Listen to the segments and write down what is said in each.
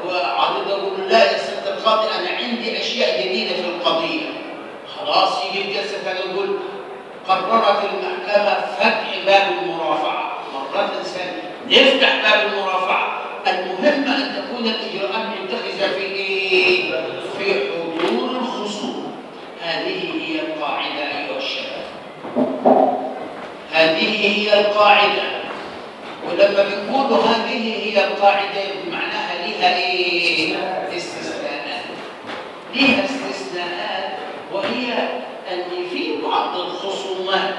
وعرض يقول لا يا سيادة القاضي أنا عندي أشياء جديدة في القضية. خلاص يجي الجلسة ثانية يقول قررت المحكمة فتح باب المرافعة مرة ثانية، نفتح باب المرافعة. المهم أن تكون الإجراءات متخذة في إيه؟ في حضور الخصوم. هذه هي القاعدة أيها الشباب، هذه هي القاعدة. ولما بنقول هذه هي القاعدة معناها لها إيه؟ استثناءات. لها استثناءات، وهي أن في بعض الخصومات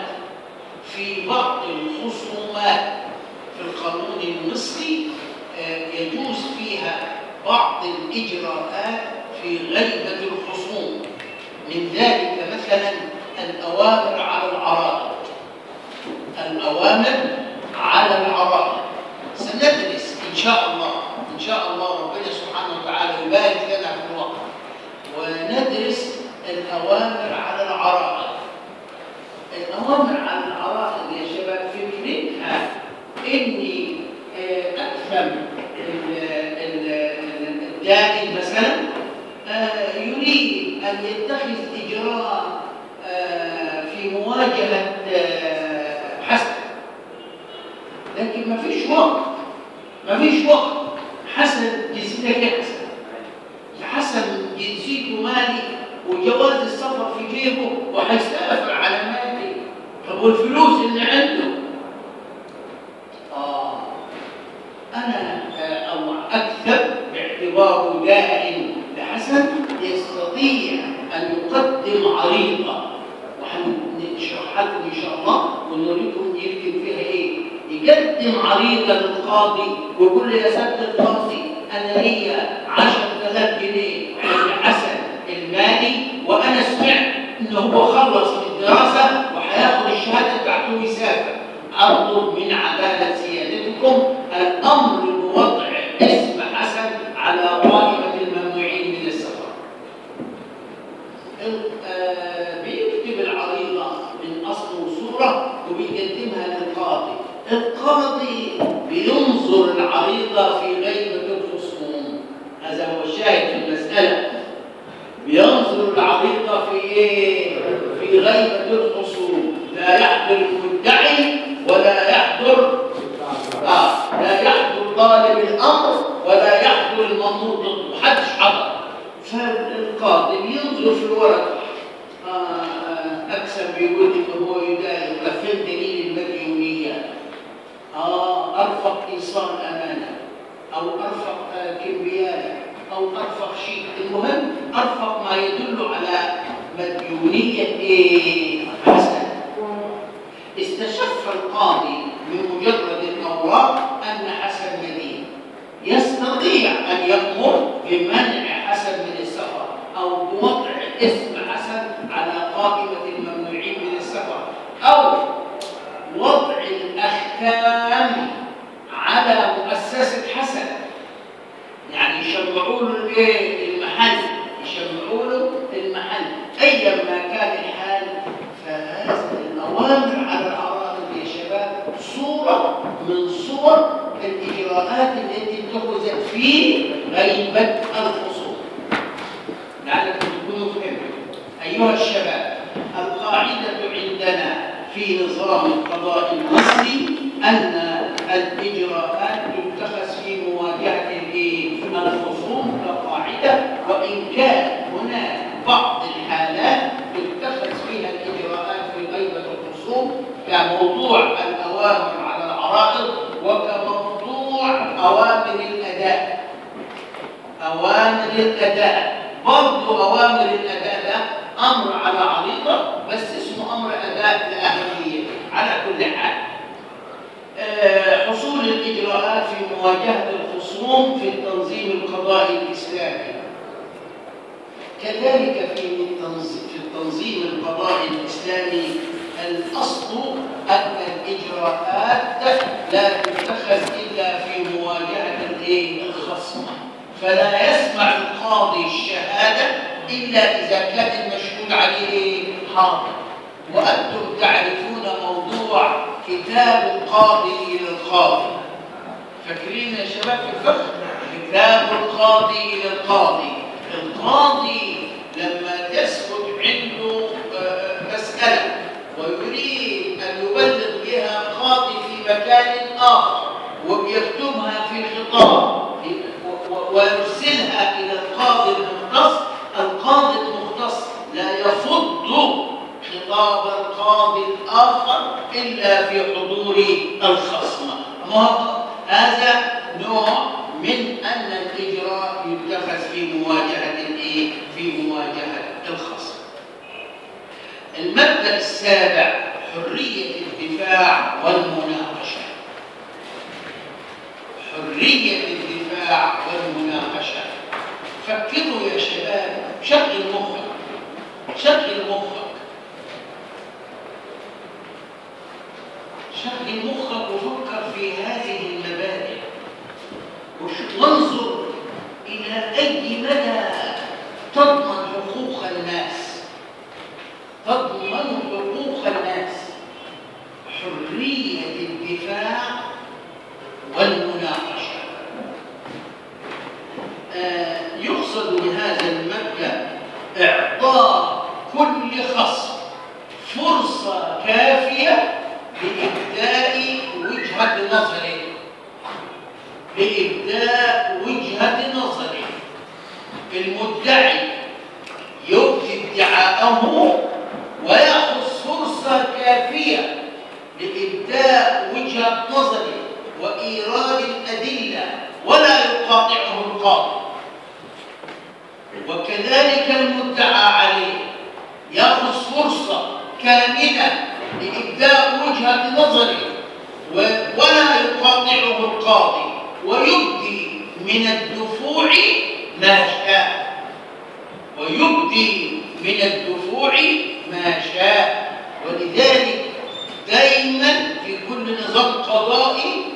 في القانون المصري يجوز فيها بعض الإجراءات في غيبة الخصوم. من ذلك مثلا الأوامر على العرائض. الأوامر على العرائض سندرس إن شاء الله ربنا سبحانه وتعالى يبارك لنا في الوقت، وندرس الأوامر على العرائض. الأوامر على العرائض يا شباب فكرتها إني أفهم الدائن مثلا يريد أن يتخذ إجراء في مواجهة حسن، لكن ما فيش وقت. حسن جنسيته حسن جنسيته مالي وجواز السفر في جيبه وحيسافر على مالي. طب والفلوس اللي عنده أنا أو أكثر باعتباره داعٍ لحسن يستطيع أن يقدم عريضة، وحنشرحها لكم إن شاء الله ونوريكم يكتب فيها إيه. يقدم عريضة للقاضي ويقول لي يا سيادة القاضي أنا لي 10,000 جنيه لحسن المالي، وأنا سمعت إنه هو خلص من الدراسة وحياخد الشهادة بتاعته ويسافر. أطلب من عدالة سيادتكم الأمر بوضع اسم حسن على قائمة الممنوعين من السفر. بيكتب العريضة من أصل وصورة وبيقدمها للقاضي. القاضي بينظر العريضة في غيبة الخصوم. هذا هو الشاهد في المسألة. بينظر العريضة في إيه؟ في غيبة الخصوم. لا يحضر المدعي ولا يحضر طالب الأمر ولا يحضر المنظور ضده، محدش حضر. فالقاضي بينظر في الورقة. أكثر بيقول إنه هو يدعي وفين دليل المديونية، أرفق إيصال أمانة أو أرفق كمبيالة أو أرفق شيء. المهم أرفق ما يدل على مديونية إيه؟ حسن. استشف القاضي من مجرد الأوراق أن حسن مدين، يستطيع أن يأمر بمنع حسن من السفر أو بوضع اسم حسن على قائمة الممنوعين من السفر، أو وضع الأحكام على مؤسسة حسن. يعني يشمعوا له المحل، أيا ما كان الحال. فهذه الأوامر على العرائض يا شباب صورة من صور الإجراءات التي اتخذت في غيبة الخصوم. لعلكم تكونوا فهمتم أيها الشباب. القاعدة عندنا في نظام القضاء المصري أن الإجراءات تتخذ في مواجهة الخصوم كقاعدة، وإن كان هناك بعض الحالات تتخذ فيها الإجراءات في غيبة الخصوم كموضوع الأوامر على العرائض وكموضوع أوامر الأداء. برضو أوامر الأداء ده أمر على عريضة بس اسمه أمر أداء لأهمية. على كل حال حصول الإجراءات في مواجهة الخصوم في التنظيم القضائي الإسلامي. كذلك في التنظيم القضائي الإسلامي الأصل أن الإجراءات لا تتخذ إلا في مواجهة الخصم، فلا يسمع القاضي الشهادة إلا إذا كان المشهود عليه حاضر. وأنتم تعرفون موضوع كتاب القاضي إلى القاضي. فاكرين يا شباب في الفقه كتاب يذهب القاضي إلى القاضي. القاضي لما تثبت عنده مسألة ويريد أن يبلغ بها القاضي في مكان آخر ويكتبها في خطاب ويرسلها إلى القاضي المختص، القاضي المختص لا يفض خطاب القاضي الآخر إلا في حضور الخصم. هذا نوع من أن الإجراء يتخذ في مواجهة في مواجهة الخصم. المبدأ السابع حرية الدفاع والمناقشة. حرية الدفاع والمناقشة. فكروا يا شباب، شغل مخك، شغل مخك، شغل مخك وفكر في هذه المبادئ وانظر إلى أي مدى تضمن حقوق الناس، تضمن حقوق الناس. حرية الدفاع والمناقشة. يقصد بهذا المبدأ إعطاء كل خصم فرصة كافية لإبداء وجهة نظره، لإبداء وجهة نظره. المدعي يبدي ادعاءه ويأخذ فرصة كافية لإبداء وجهة نظره وإيراد الأدلة ولا يقاطعه القاضي. وكذلك المدعى عليه يأخذ فرصة كاملة لإبداء وجهة نظره ولا يقاطعه القاضي ويبدي من الدفوع ما شاء، ويبدي من الدفوع ما شاء. ولذلك دائما في كل نظام قضائي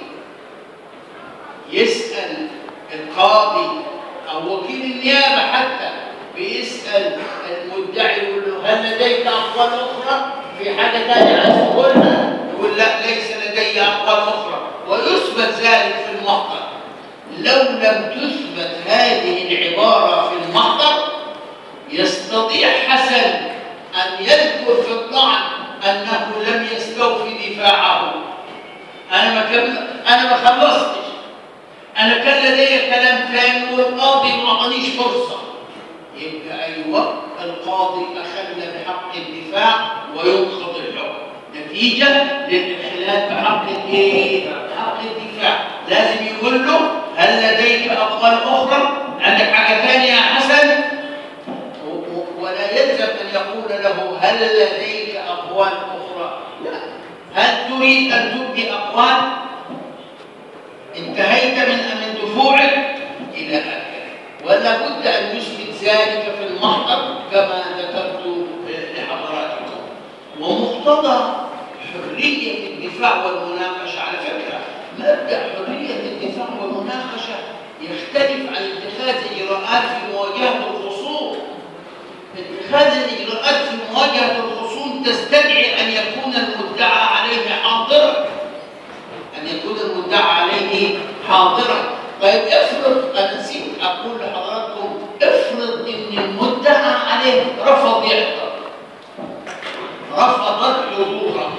يسأل القاضي أو وكيل النيابة حتى بيسأل المدعي يقول له هل لديك أقوال أخرى في حاجة ثانية عايز تقولها؟ يقول لا ليس لدي أقوال أخرى، ويثبت ذلك في المحضر. لو لم تثبت هذه العبارة في المحضر يستطيع حسن أن يذكر في الطعن أنه لم يستوفي دفاعه. أنا ما خلصتش، أنا كان لدي كلام ثاني والقاضي ما أعطانيش فرصة. يبقى أيوة القاضي أخل بحق الدفاع وينقض الحكم نتيجة للإخلال بحق بحق الدفاع. لازم يقول له هل لديك أقوال أخرى؟ عندك حاجة ثانية يا حسن؟ ولا يلزم أن يقول له هل لديك أقوال أخرى؟ لا. هل تريد أن تبدي أقوال؟ انتهيت من دفوعك إلى آخره. ولا بد أن يثبت ذلك في المحضر كما ذكرت لحضراتكم. ومقتضى حرية الدفاع والمناقشة، على فكرة مبدأ حرية الدفاع والمناقشة يختلف عن اتخاذ إجراءات في مواجهة الخصوم. اتخاذ الإجراءات في مواجهة الخصوم تستدعي أن يكون المدعى عليه حاضرا، أن يكون المدعى عليه حاضرا. طيب افرض، أنا نسيت أقول لحضراتكم، افرض إن المدعى عليه رفض يحضر، رفض الحضور،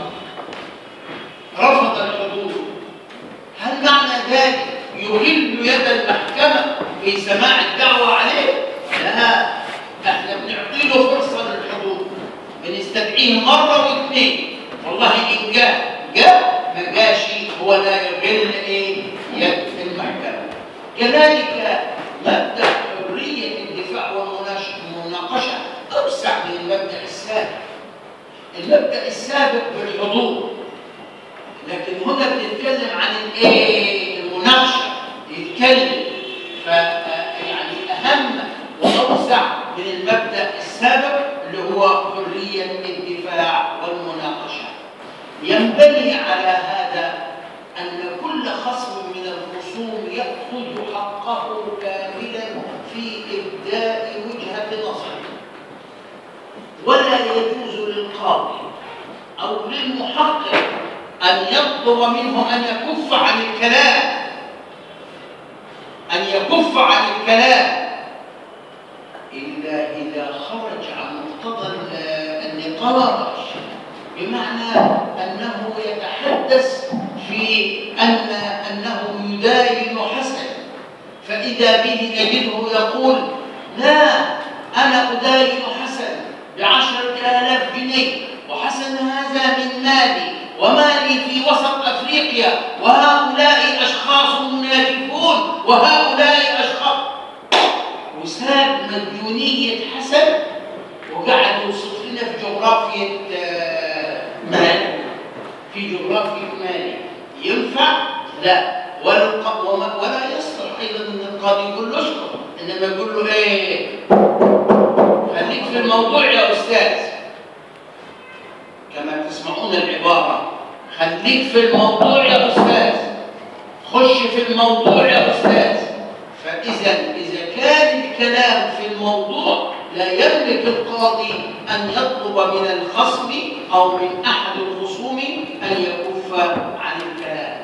هل معنى ذلك يغل يد المحكمة في سماع الدعوة عليه؟ لا، احنا بنعطي له فرصة للحضور، بنستدعيه مرة واثنين، والله إن جاء ما جاش هو لا يغل يد المحكمة. كذلك مبدأ حرية الدفاع والمناقشة أوسع من المبدأ السابق. المبدأ السابق بالحضور، لكن هنا بنتكلم عن المناقشة، يتكلم، يعني أهم وأوسع من المبدأ السابق اللي هو حرية الدفاع والمناقشة. ينبني على هذا أن كل خصم من الخصوم يأخذ حقه كاملا في إبداء وجهة نظره، ولا يجوز للقاضي أو للمحقق أن يطلب منه أن يكف عن الكلام، أن يكف يكف عن الكلام إلا إذا خرج عن مقتضى النقاش، بمعنى أنه يتحدث في أنه يداين حسن، فإذا به نجده يقول لا أنا أداين حسن ب10,000 جنيه، وحسن هذا من مالي ومالي في وسط أفريقيا، وهؤلاء أشخاص منافقون وهؤلاء أشخاص، وساب مديونية حسن وقعد يوصف لنا في جغرافية مالي، في جغرافية مالي. ينفع؟ لا. ولا يصلح أيضا أن القاضي يقول له اشكر، إنما يقول له إيه؟ خليك في الموضوع يا أستاذ، كما تسمعون العبارة، خليك في الموضوع يا أستاذ، خش في الموضوع يا أستاذ. فإذا كان الكلام في الموضوع لا يملك القاضي أن يطلب من الخصم أو من أحد الخصوم أن يكف عن الكلام،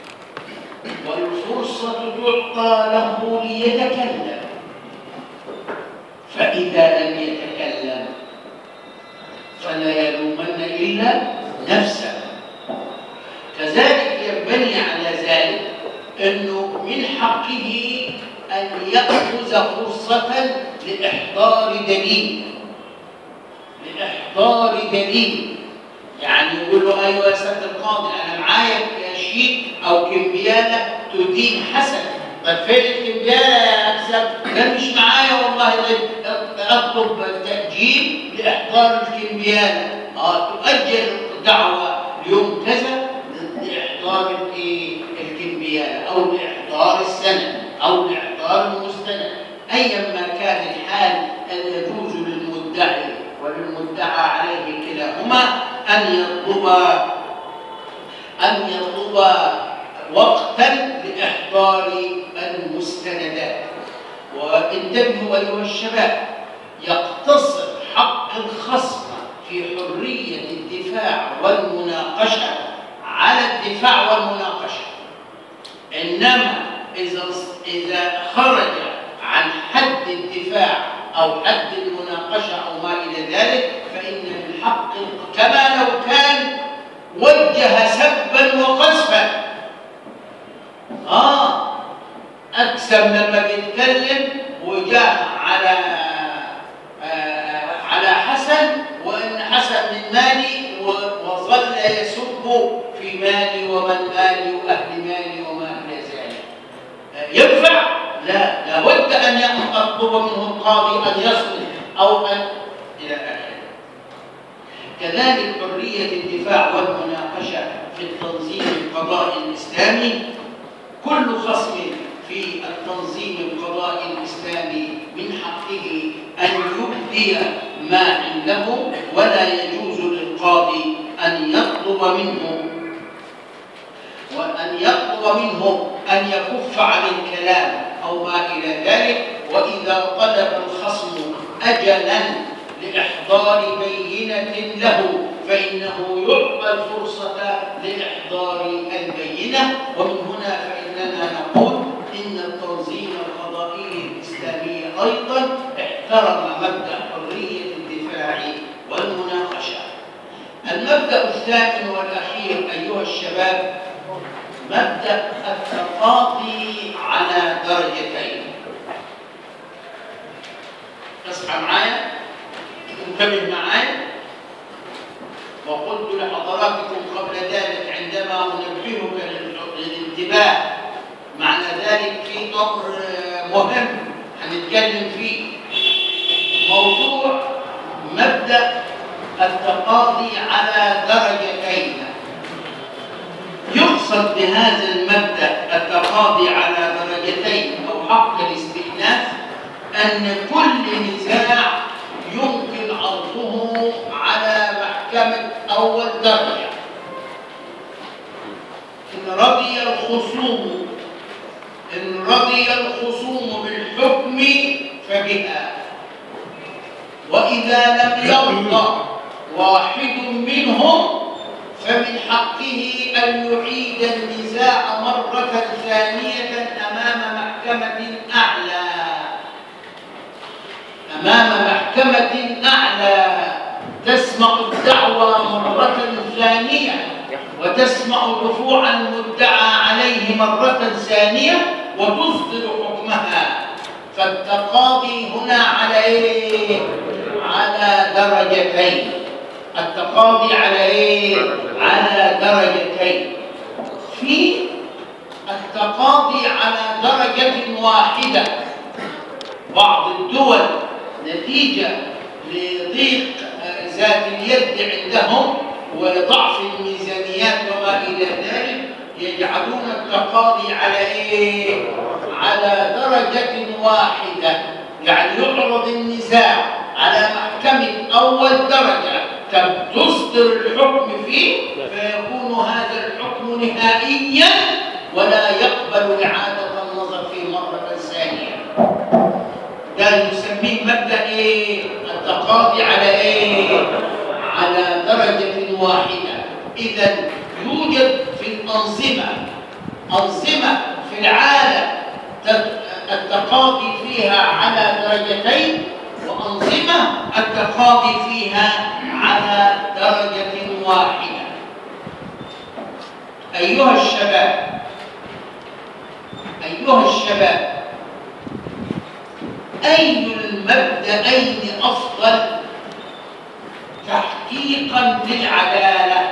والفرصة تعطى له ليتكلم، فإذا لم يتكلم فلا يلومن إلا نفسه. كذلك ينبني على ذلك أنه من حقه أن يأخذ فرصة لإحضار دليل، يعني يقول له أيوة يا سيد القاضي أنا معايا شيك أو كمبيالة تدين حسن. طيب فين الكمبيالة يا أكسب؟ لا مش معايا والله، أطلب تأجيل لإحضار الكمبيالة. تؤجل الدعوة ليوم كذا لإحضار الكمبيالة أو لإحضار السنة أو لإحضار المستند، أيا ما كان الحال. أن يجوز للمدعي وللمدعى عليه كلاهما أن يطلب وقتا لإحضار المستندات. وانتبهوا أيها الشباب، يقتصر حق الخصم في حرية الدفاع والمناقشة على الدفاع والمناقشة، إنما إذا خرج عن حد الدفاع أو حد المناقشة أو ما إلى ذلك فإن من حق، كما لو كان وجه سبا وقذفا. أقسم لما بيتكلم وجاه على حسن، وإن حسن من مالي، وظل يسب في مالي ومن مالي وأهل مالي وما إلى ذلك. ينفع؟ لا، لابد أن يطلب منه القاضي أن يصلح أو أن إلى آخره. كذلك حرية الدفاع والمناقشة في التنظيم القضائي الإسلامي. كل خصم في التنظيم القضائي الإسلامي من حقه أن يبدي ما عنده، ولا يجوز للقاضي أن يطلب منه أن يكف عن الكلام أو ما إلى ذلك. وإذا طلب الخصم أجلا لإحضار بينة له فإنه يعطى الفرصة لإحضار البينة. ومن هنا فإننا نقول إن التنظيم القضائي الإسلامي أيضا احترم مبدأ حرية الدفاع والمناقشة. المبدأ الثامن والأخير أيها الشباب، مبدأ التقاضي على درجتين. تصحى معايا، انتبه معايا. وقلت لحضراتكم قبل ذلك عندما أنبهك للانتباه، معنى ذلك في أمر مهم هنتكلم فيه، موضوع مبدأ التقاضي على درجتين. يقصد بهذا المبدأ التقاضي على درجتين أو حق الاستئناف أن كل نزاع يمكن عرضه على محكمة أول درجة، إن رضي الخصوم بالحكم فبها، وإذا لم يرضى واحد منهم فمن حقه أن يعيد النزاع مرة ثانية أمام محكمة محكمة أعلى، أمام محكمة أعلى تسمع الدعوى مرة ثانية وتسمع رفوع المدعى عليه مرة ثانية وتصدر حكمها. فالتقاضي هنا على إيه؟ على درجتين. التقاضي على إيه؟ على درجتين. في التقاضي على درجة واحدة. بعض الدول نتيجة لضيق ذات اليد عندهم وضعف الميزانيات وما إلى ذلك يجعلون التقاضي على إيه؟ على درجة واحدة، يعني يعرض النزاع على محكمة أول درجة تصدر الحكم فيه فيكون هذا الحكم نهائيا ولا يقبل إعادة النظر فيه مرة ثانية. ده نسميه مبدأ إيه؟ التقاضي على إيه؟ على درجة واحدة. إذا يوجد في الأنظمة أنظمة في العالم التقاضي فيها على درجتين، وأنظمة التقاضي فيها على درجة واحدة. أيها الشباب، أي المبدأين أفضل تحقيقاً للعدالة؟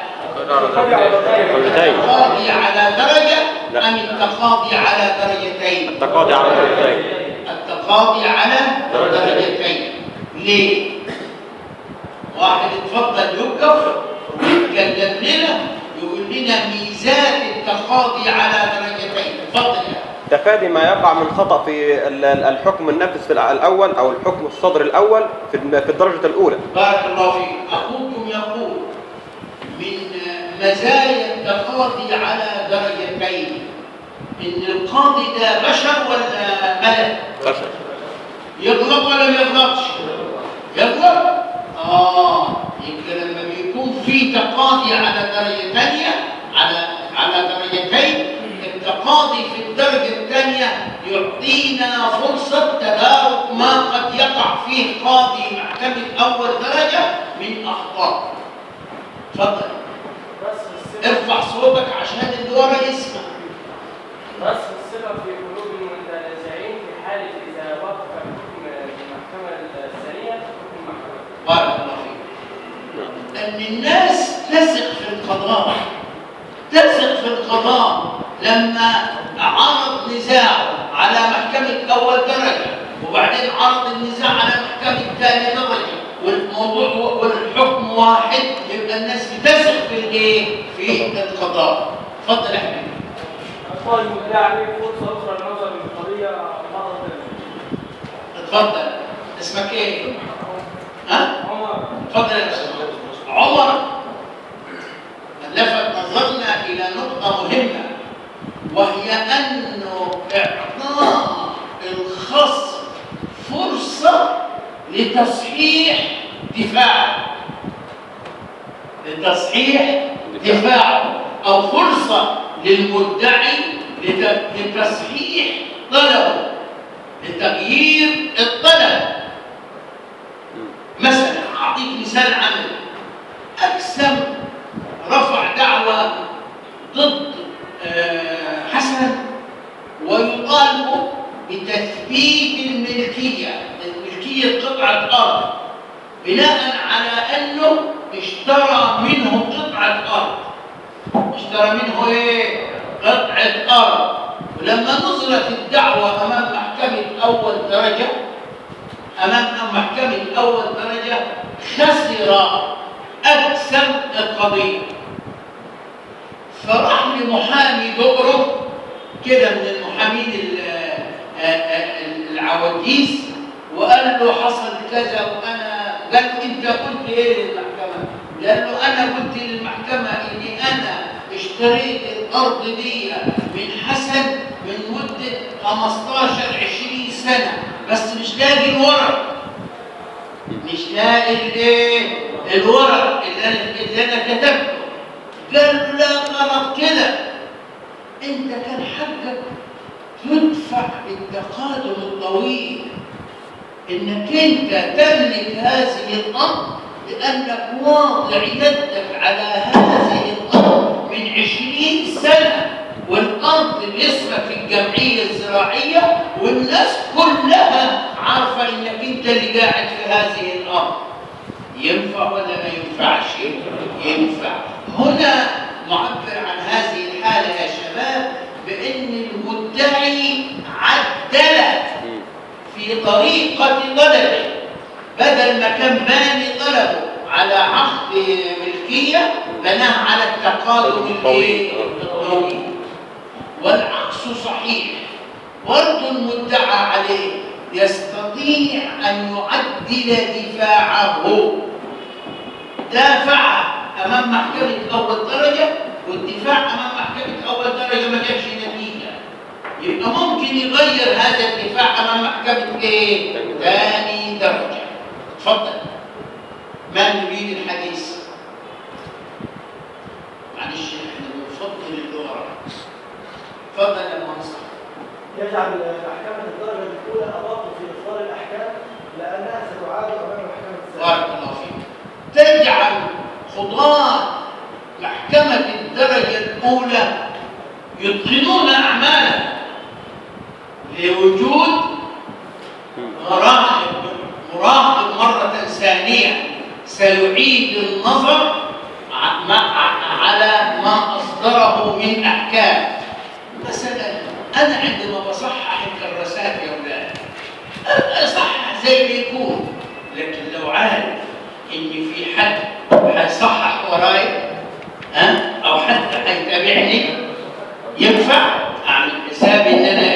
التقاضي على درجة أم التقاضي على درجتين؟ التقاضي على درجتين. التقاضي على درجتين. ليه؟ واحد اتفضل يوقف ويتكلم لنا يقول لنا ميزات التقاضي على درجتين. اتفضل يا تفادي ما يقع من خطأ في الحكم النفذ في الأول أو الحكم الصدر الأول في الدرجة الأولى. بارك الله فيك. أخوكم يقول من مزايا التقاضي على درجتين إن القاضي ده بشر ولا ملك؟ بشر. يغلط ولا ما يغلطش؟ يغلط؟ يبقى لما بيكون في تقاضي على درجة ثانية على درجتين، التقاضي في الدرجة الثانية يعطينا فرصة تدارك ما قد يقع فيه قاضي محكمة أول درجة من أخطاء. تفضل. ارفع صوتك عشان اللي ورا يسمع. بس الثقة في قلوب المتنازعين في حالة إذا وقف حكم المحكمة الثانية حكم المحكمة. بارك الله فيك. أن الناس تثق في القضاء لما عرض نزاع على محكمة أول درجة وبعدين عرض النزاع على محكمة ثاني درجة والموضوع والحكم واحد، يبقى الناس بتثق في الايه؟ في القضاء. اتفضل يا حبيبي. القاضي المدعي عليه فرصة أخرى للنظر للقضية مرة ثانية. اتفضل. اسمك ايه؟ عمر. اتفضل يا استاذ عمر. لفت نظرنا إلى نقطة مهمة وهي أنه إعطاء الخصم فرصة لتصحيح دفاعه أو فرصة للمدعي لتصحيح طلبه، لتغيير الطلب. مثلا أعطيك مثال عملي. أقسم رفع دعوى ضد حسن ويطالب بتثبيت الملكية قطعة أرض بناء على أنه اشترى منه قطعة أرض. اشترى منه إيه؟ قطعة أرض. ولما نظرت الدعوة أمام محكمة أول درجة خسر أقسم القضية. فراح لمحامي دقره كده من المحامين العواجيز وقال له حصل كذا قال له انت قلت ايه للمحكمة؟ قال له انا قلت للمحكمة اني انا اشتريت الارض دي من حسن من مدة 15-20 سنة بس مش لاقي الورق. مش لاقي الورق اللي انا كتبته. قال له لا غلط كده، انت كان حقك تدفع بالتقادم الطويل، انك انت تملك هذه الارض لانك واضع يدك على هذه الارض من 20 سنه، والارض باسمك في الجمعيه الزراعيه، والناس كلها عارفه انك انت اللي قاعد في هذه الارض. ينفع ولا ما ينفعش؟ ينفع. هنا معبر عن هذه الحاله يا شباب بان المدعي عدل في طريقه طلبه، بدل ما كان باني طلبه على عقد ملكيه بناه على التقادم الطويل. والعكس صحيح، برضه المدعى عليه يستطيع ان يعدل دفاعه. دافع امام محكمه اول درجه، والدفاع امام محكمه اول درجه ما جابش نتيجه، يبقى ممكن يغير هذا الدفاع امام محكمه ايه؟ ثاني درجه. اتفضل. ما نريد الحديث؟ معلش احنا بنفضل اللغه. اتفضل يا منصور. يجعل محكمة الدرجة الأولى أضغط في إصدار الأحكام لأنها ستعاد أمام محكمة الثانية. بارك الله فيك. تجعل قضاة محكمة الدرجة الأولى يتقنون أعمالهم لوجود مراقب مرة ثانية سيعيد النظر على ما أصدره من أحكام. مثلا أنا عندما بصحح الكراسات يا أولاد أصحح زي ما يكون، لكن لو عارف إن في حد هيصحح وراي أو حد هيتابعني، ينفع أعمل حساب إن أنا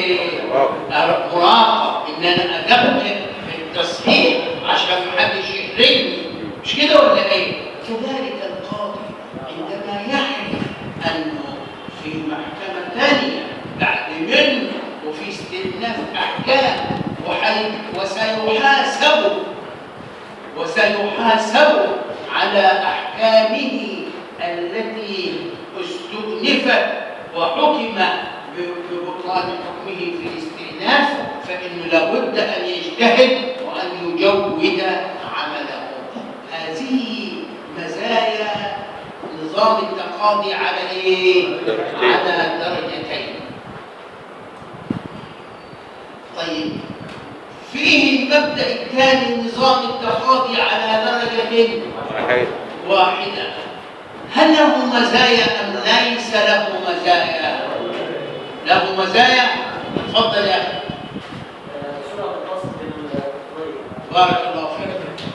مراقب، إن أنا أدقق التصحيح عشان محدش يحرجني، مش كده ولا إيه؟ كذلك القاضي عندما يعرف أنه في محكمة ثانية بعد منه وفي استئناف أحكام وسيحاسب على أحكامه التي استؤنفت وحكم ببطلان حكمه في الاستئناف، فإنه لابد أن يجتهد وأن يجود عمله. هذه مزايا نظام التقاضي على ايه؟ على درجتين. طيب فيه المبدأ الثاني نظام التقاضي على درجة واحدة، هل له مزايا أم ليس له مزايا؟ له مزايا. تفضل يا أخي. سرعة الفصل القضائي. بارك الله فيك.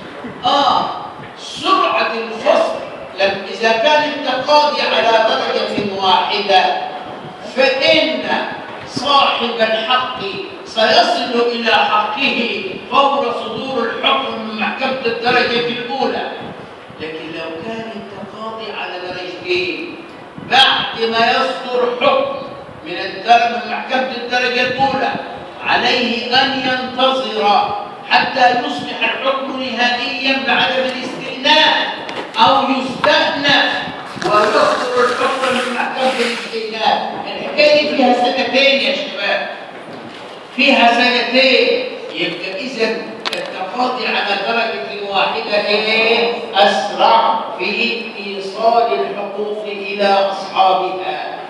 سرعة الفصل إذا كان التقاضي على درجة واحدة فإن صاحب الحق سيصل إلى حقه فور صدور الحكم من محكمة الدرجة الأولى. لكن لو كان التقاضي على درجتين بعد ما يصدر حكم من محكمة الدرجة الأولى عليه أن ينتظر حتى يصبح الحكم نهائيا بعدم الاستئناف أو يستأنف ويصدر الحكم من محكمة الاستئناف. الحكاية فيها سنتين يا شباب، فيها سنتين. يبقى إذا التقاضي على درجة واحدة أسرع في إيصال الحقوق إلى أصحابها.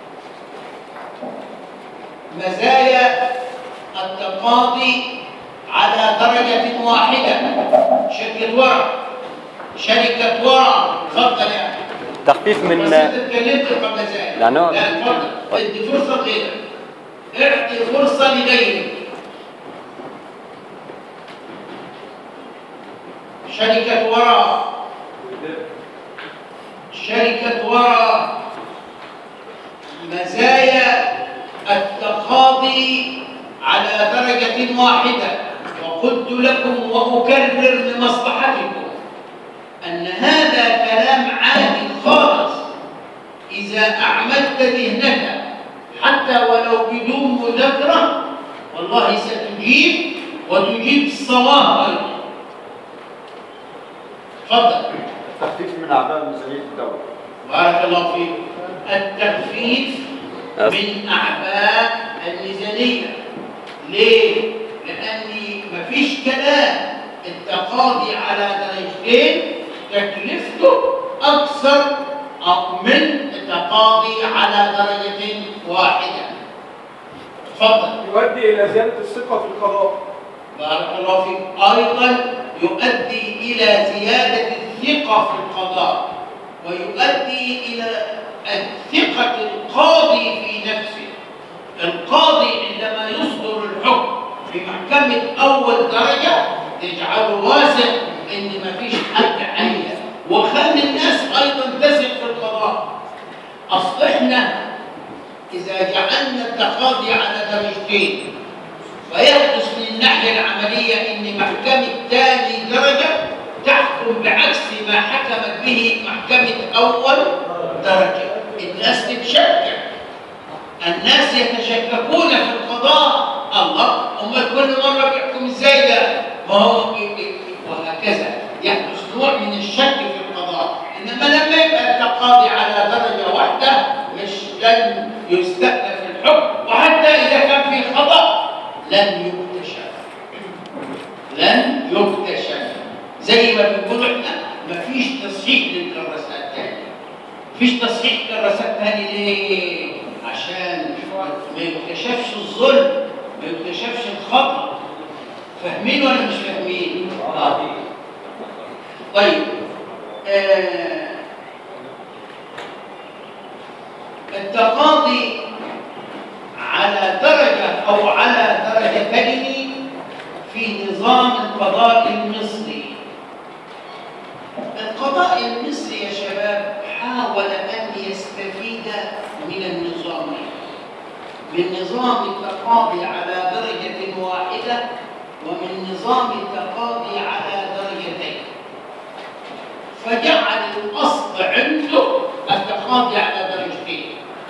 مزايا التقاضي على درجة واحدة. شركة ورق. تفضل يا أخي. تخفيف من بس أنت اتكلمت قبل ذلك. لا تفضل. ادي فرصة غيرك. اعطي فرصة لغيرك. شركة ورق. مزايا التقاضي على درجة واحدة، وقلت لكم وأكرر لمصلحتكم أن هذا كلام عادي خالص. إذا أعملت ذهنك حتى ولو بدون مذاكرة والله ستجيب وتجيب الصواب. تفضل. التخفيف من أعباء ميزانية الدولة. بارك الله فيك. التخفيف من أعباء الميزانية. ليه؟ لأن مفيش كلام التقاضي على درجتين تكلفته أكثر من التقاضي على درجة واحدة. تفضل. يؤدي إلى زيادة الثقة في القضاء. بارك الله فيك. أيضا يؤدي إلى زيادة الثقة في القضاء، ويؤدي إلى ثقة القاضي في نفسه. القاضي عندما يصدر الحكم في محكمة أول درجة يجعله واثق إن مفيش حد عين، وخلي الناس أيضا تثق في القضاء. أصل إحنا إذا جعلنا التقاضي على درجتين فيحدث من الناحية العملية إن محكمة ثاني درجة تحكم بعكس ما حكمت به محكمة أول درجة. الناس تتشكك، الناس يتشككون في القضاء. الله، أمال كل مرة بيحكم إزاي ده؟ ما هو وهكذا يحدث نوع من الشك في القضاء. إنما لما يبقى التقاضي على درجة واحدة مش لن يستأنف الحكم، وحتى إذا كان في خطأ لن يكتشف. زي ما بنقول احنا مفيش تصحيح للكراسات تاني. مفيش تصحيح كراسات تاني ليه؟ عشان ما يكتشفش الظلم، ما يكتشفش الخطأ. فاهمين ولا مش فاهمين؟ طيب، التقاضي على درجة أو على درجتين في نظام القضاء المصري. القضاء المصري يا شباب حاول أن يستفيد من النظامين، من نظام التقاضي على درجة واحدة ومن نظام التقاضي على درجتين، فجعل الأصل عنده التقاضي على درجتين.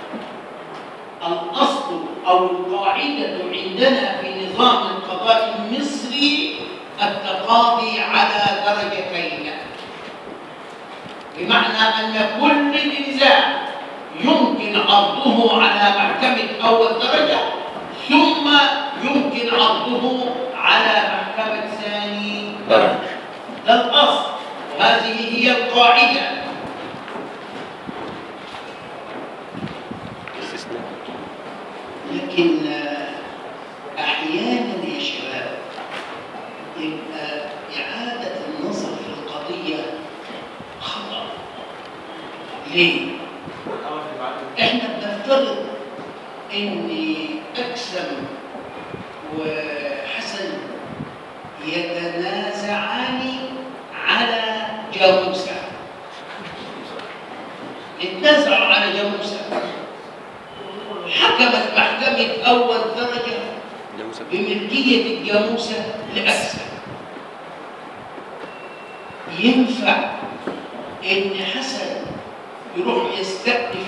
الأصل أو القاعدة عندنا في نظام القضاء المصري التقاضي على درجتين، بمعنى أن كل نزاع يمكن عرضه على محكمة أول درجة ثم يمكن عرضه على محكمة ثاني درجة. ده الأصل، هذه هي القاعدة. لكن أحيانا يا شباب يبقى إعادة النظر في القضية خطأ. ليه؟ إحنا بنفترض إن أكسم وحسن يتنازعان على جاموسة. اتنازعوا على جاموسة، حكمت محكمة أول درجة بملكية الجاموسة لأكسم. ينفع إن حسن يروح يستأنف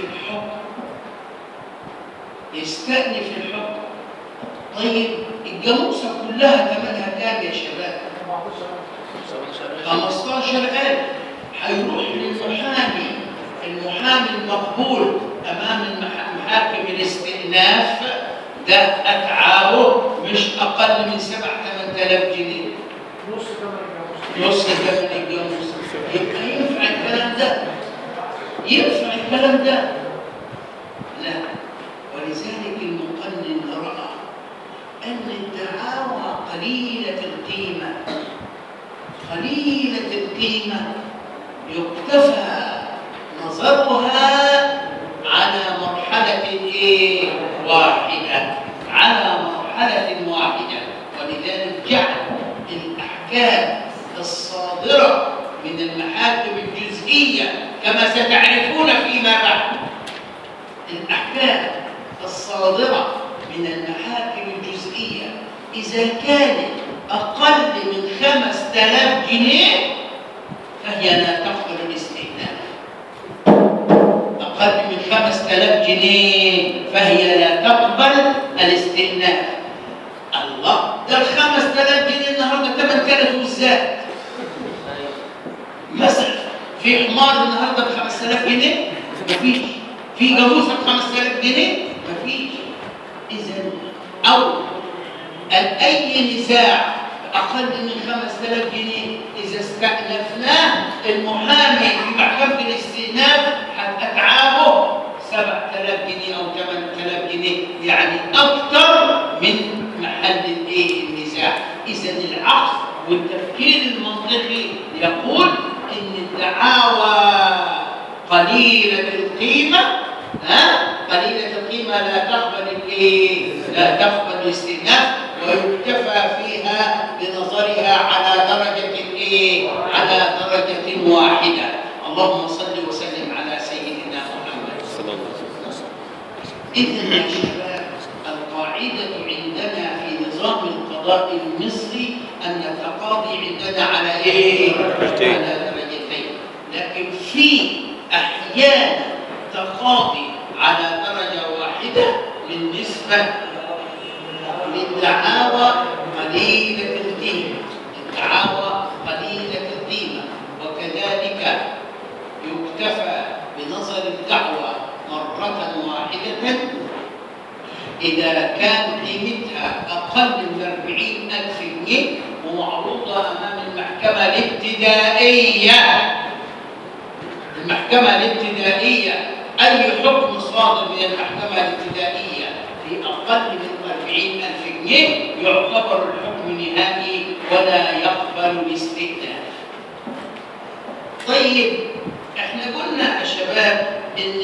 الحكم؟ طيب الجاموسة كلها ثمنها كام يا شباب؟ 15,000. هيروح المحامي المقبول أمام محاكم الاستئناف، ده أتعابه مش أقل من 7-8,000 جنيه. نص ثمن الجاموسة. يبقى ينفع الكلام ده؟ لا. ولذلك المقنن رأى أن الدعاوى قليلة القيمة يكتفى نظرها على مرحلة واحدة، ولذلك جعل الأحكام الصادرة من المحاكم الجزئية كما ستعرفون فيما بعد، الأحكام الصادرة من المحاكم الجزئية إذا كانت أقل من 5,000 جنيه فهي لا تقبل الاستئناف. أقل من 5,000 جنيه فهي لا تقبل الاستئناف. الله، ده 5,000 جنيه النهارده 8,000 والزاد. مثلا في حمار النهارده ب 5,000 جنيه؟ مفيش. في جاموسه ب 5,000 جنيه؟ مفيش. إذا أو أي نزاع أقل من 5000 جنيه إذا استأنفناه المحامي في محكمة الاستئناف أتعابه 7000 جنيه أو 8000 جنيه، يعني أكثر من محل النزاع. إذا العقل والتفكير المنطقي يقول إن الدعاوى قليلة القيمة قليلة القيمة لا تقبل الاستئناف، ويكتفى فيها بنظرها على درجة واحدة. اللهم صل وسلم على سيدنا محمد. إذن يا شباب، القاعدة عندنا في نظام القضاء المصري أن التقاضي عندنا على على درجتين، لكن في أحيانا تقاضي على درجة واحدة بالنسبة للدعاوى قليلة القيمة، وكذلك يكتفى بنظر الدعوى مرة واحدة إذا كان قيمتها أقل من 40,000 جنيه ومعروضة أمام المحكمة الابتدائية. أي حكم صادر من المحكمة الابتدائية في أقل من 40,000 جنيه يعتبر الحكم نهائي ولا يقبل الاستئناف. طيب، احنا قلنا يا شباب ان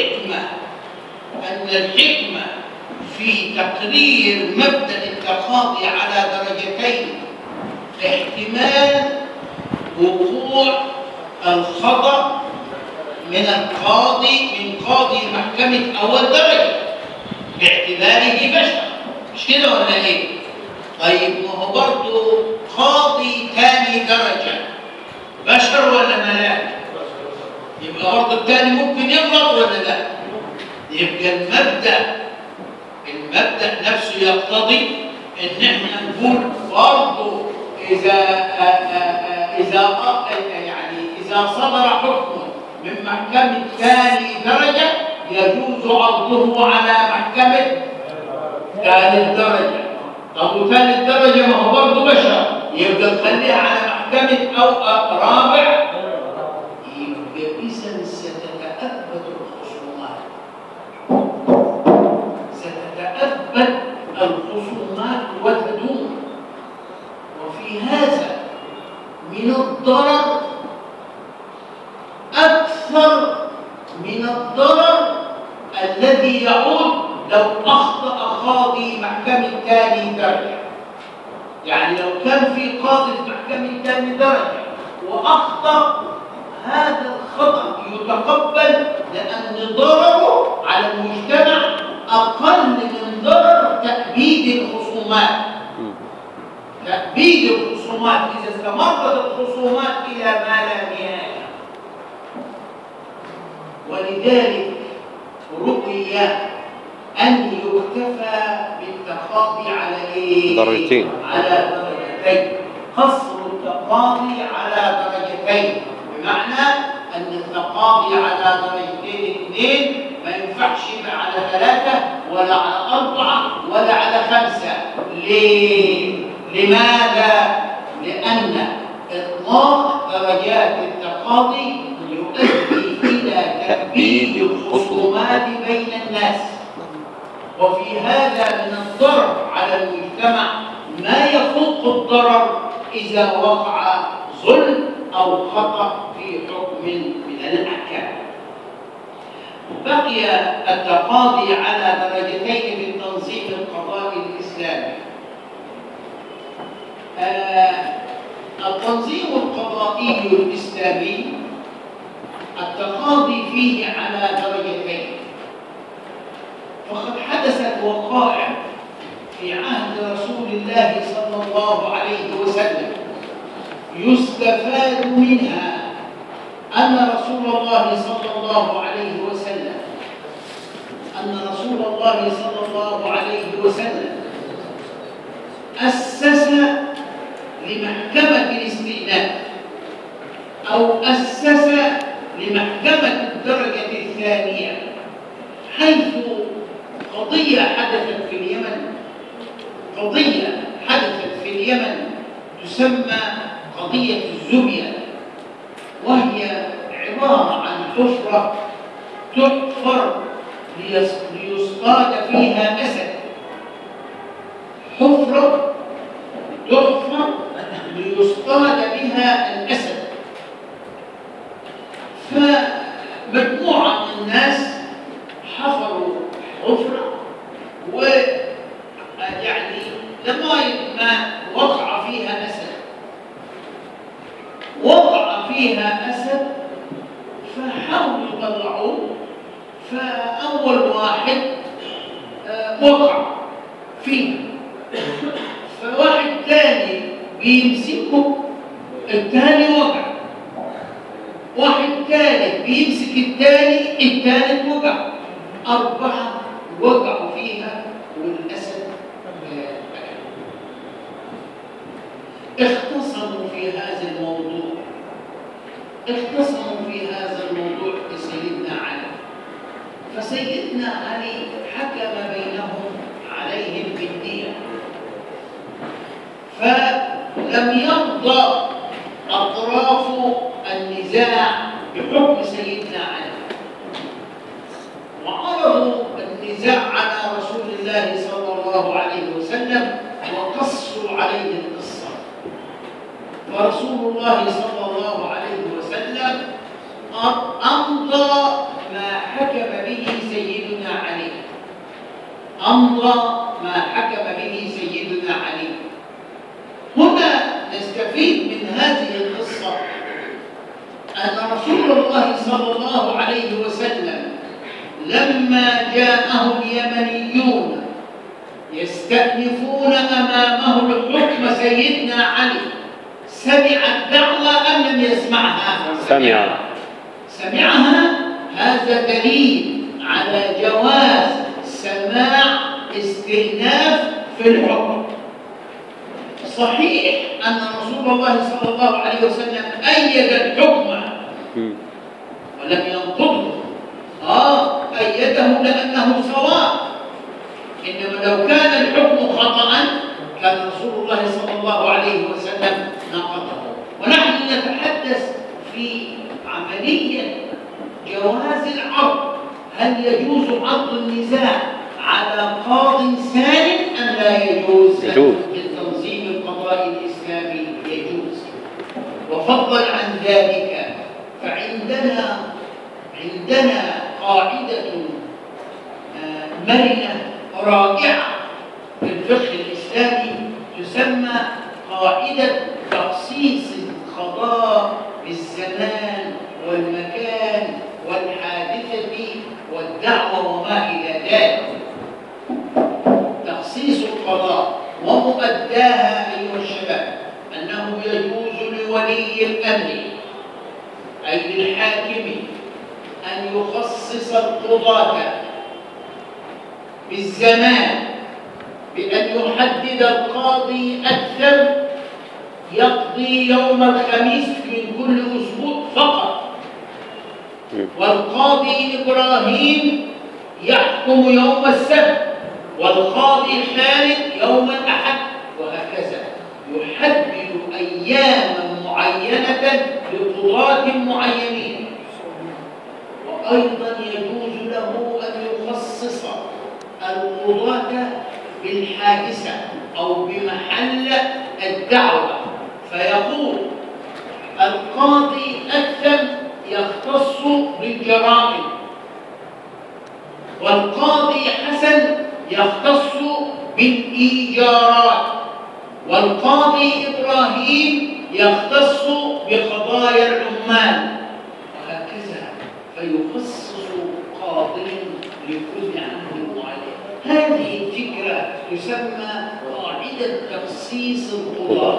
الحكمة في تقرير مبدأ التقاضي على درجتين احتمال وقوع الخطأ من قاضي محكمة أول درجة باعتباره بشر، مش كده ولا ايه؟ طيب، ما هو برضه قاضي ثاني درجة بشر ولا ملاك؟ يبقى برضه الثاني ممكن يغلط ولا لا؟ يبقى المبدأ نفسه يقتضي ان احنا نقول برضه اذا صدر حكم من محكمة ثاني درجة يجوز عرضه على محكمة ثالث درجة. طب وثالث درجة ما هو برضه بشر، يبقى نخليها على محكمة أو رابع. يبقى إذا ستتأبد الخصومات وتدوم. وفي هذا من الضرر أكثر من الضرر الذي يعود لو أخطأ قاضي محكمة ثاني درجة. يعني لو كان في قاضي في محكمة ثاني درجة وأخطأ، هذا الخطأ يتقبل لأن ضرره على المجتمع أقل من ضرر تأبيد الخصومات. إذا استمرت الخصومات إلى ما لا نهاية. ولذلك رؤي أن يكتفى بالتقاضي على درجتين، قصر التقاضي على درجتين، بمعنى أن التقاضي على درجتين 2 ما ينفعش يبقى على 3 ولا على 4 ولا على 5. ليه؟ لماذا؟ لأن إطلاق درجات التقاضي يؤدي إلى تأبيد الخصومات بين الناس، وفي هذا من الضرر على المجتمع ما يفوق الضرر إذا وقع ظلم أو خطأ في حكم من الأحكام. بقي التقاضي على درجتين في التنظيم القضائي الإسلامي. التنظيم القضائي الإسلامي التقاضي فيه على درجتين، فقد حدثت وقائع في عهد رسول الله صلى الله عليه وسلم يستفاد منها أن رسول الله صلى الله عليه وسلم أسس لمحكمة الاستئناف أو أسس لمحكمة الدرجة الثانية، حيث قضية حدثت في اليمن قضية حدثت في اليمن تسمى قضية الزبية، وهي عبارة عن حفرة تحفر ليصطاد فيها أسد. حفرة تحفر ليصطاد بها الأسد. فمجموعة من الناس حفروا حفرة، ويعني لغاية ما وقع فيها أسد. وقع فيها أسد فحاولوا يطلعوه، فأول واحد وقع فيها، فواحد ثاني بيمسكه، الثاني وقع، واحد ثالث بيمسك الثاني، الثالث وقع، 4 وقعوا فيها والأسد اختصموا في هذا الموضوع. اختصموا في هذا الموضوع لسيدنا علي، فسيدنا علي حكم بينهم عليهم بالدية، فلم يرضى أطراف النزاع بحكم سيدنا علي، وعرضوا النزاع على رسول الله صلى الله عليه وسلم وقصوا عليه القصة. فرسول الله صلى الله عليه وسلم أمضى ما حكم به سيدنا علي، أمضى ما حكم به سيدنا علي. هنا نستفيد من هذه القصة أن رسول الله صلى الله عليه وسلم لما جاءه اليمنيون يستأنفون أمامه الحكم سيدنا علي، سمع الدعوة أم لم يسمعها؟ سمعها. هذا دليل على جواز سماع استئناف في الحكم. صحيح أن رسول الله صلى الله عليه وسلم أيد الحكم ولم ينقضه، أيده لأنه صواب، إنما لو كان الحكم خطأ كان رسول الله صلى الله عليه وسلم نقضه. ونحن نتحدث في عملية جواز العرض. هل يجوز عرض النزاع على قاض سالم أم لا يجوز؟ بالتنظيم القضائي الإسلامي يجوز. وفضلا عن ذلك فعندنا قاعدة مرنة رائعة في الفقه الإسلامي تسمى قاعدة تخصيص القضاء بالزمان والمكان والحادثة والدعوة وما إلى ذلك. تخصيص القضاء ومؤداها أيها الشباب أنه يجوز لولي الأمر أي للحاكم أن يخصص القضاة بالزمان بأن يحدد القاضي أكثر يقضي يوم الخميس من كل أسبوع فقط، والقاضي إبراهيم يحكم يوم السبت، والقاضي خالد يوم الأحد، وهكذا. يحدد أياما معينة لقضاة معينين. وأيضا يجوز له أن يخصص القضاة بالحادثة أو بمحل الدعوة، فيقول القاضي أكثر يختص بالجرائم، والقاضي حسن يختص بالإيجارات، والقاضي إبراهيم يختص بقضايا العمال، وهكذا. فيخصص قاضي لكل عمل معين. هذه الفكرة تسمى قاعدة تخصيص القضاة.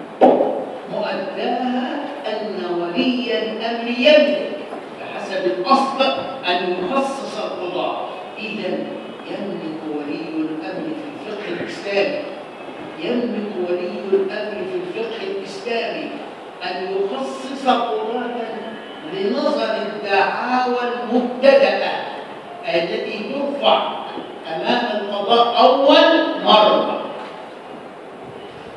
مؤداها أن ولي الأمر يملك بحسب الأصل أن يخصص القضاة. إذن يملك ولي الأمر في الفقه الإسلامي، يملك ولي الأمر في الفقه الإسلامي أن يخصص قضاة لنظر الدعاوى المبتدأة التي ترفع أمام القضاء أول مرة.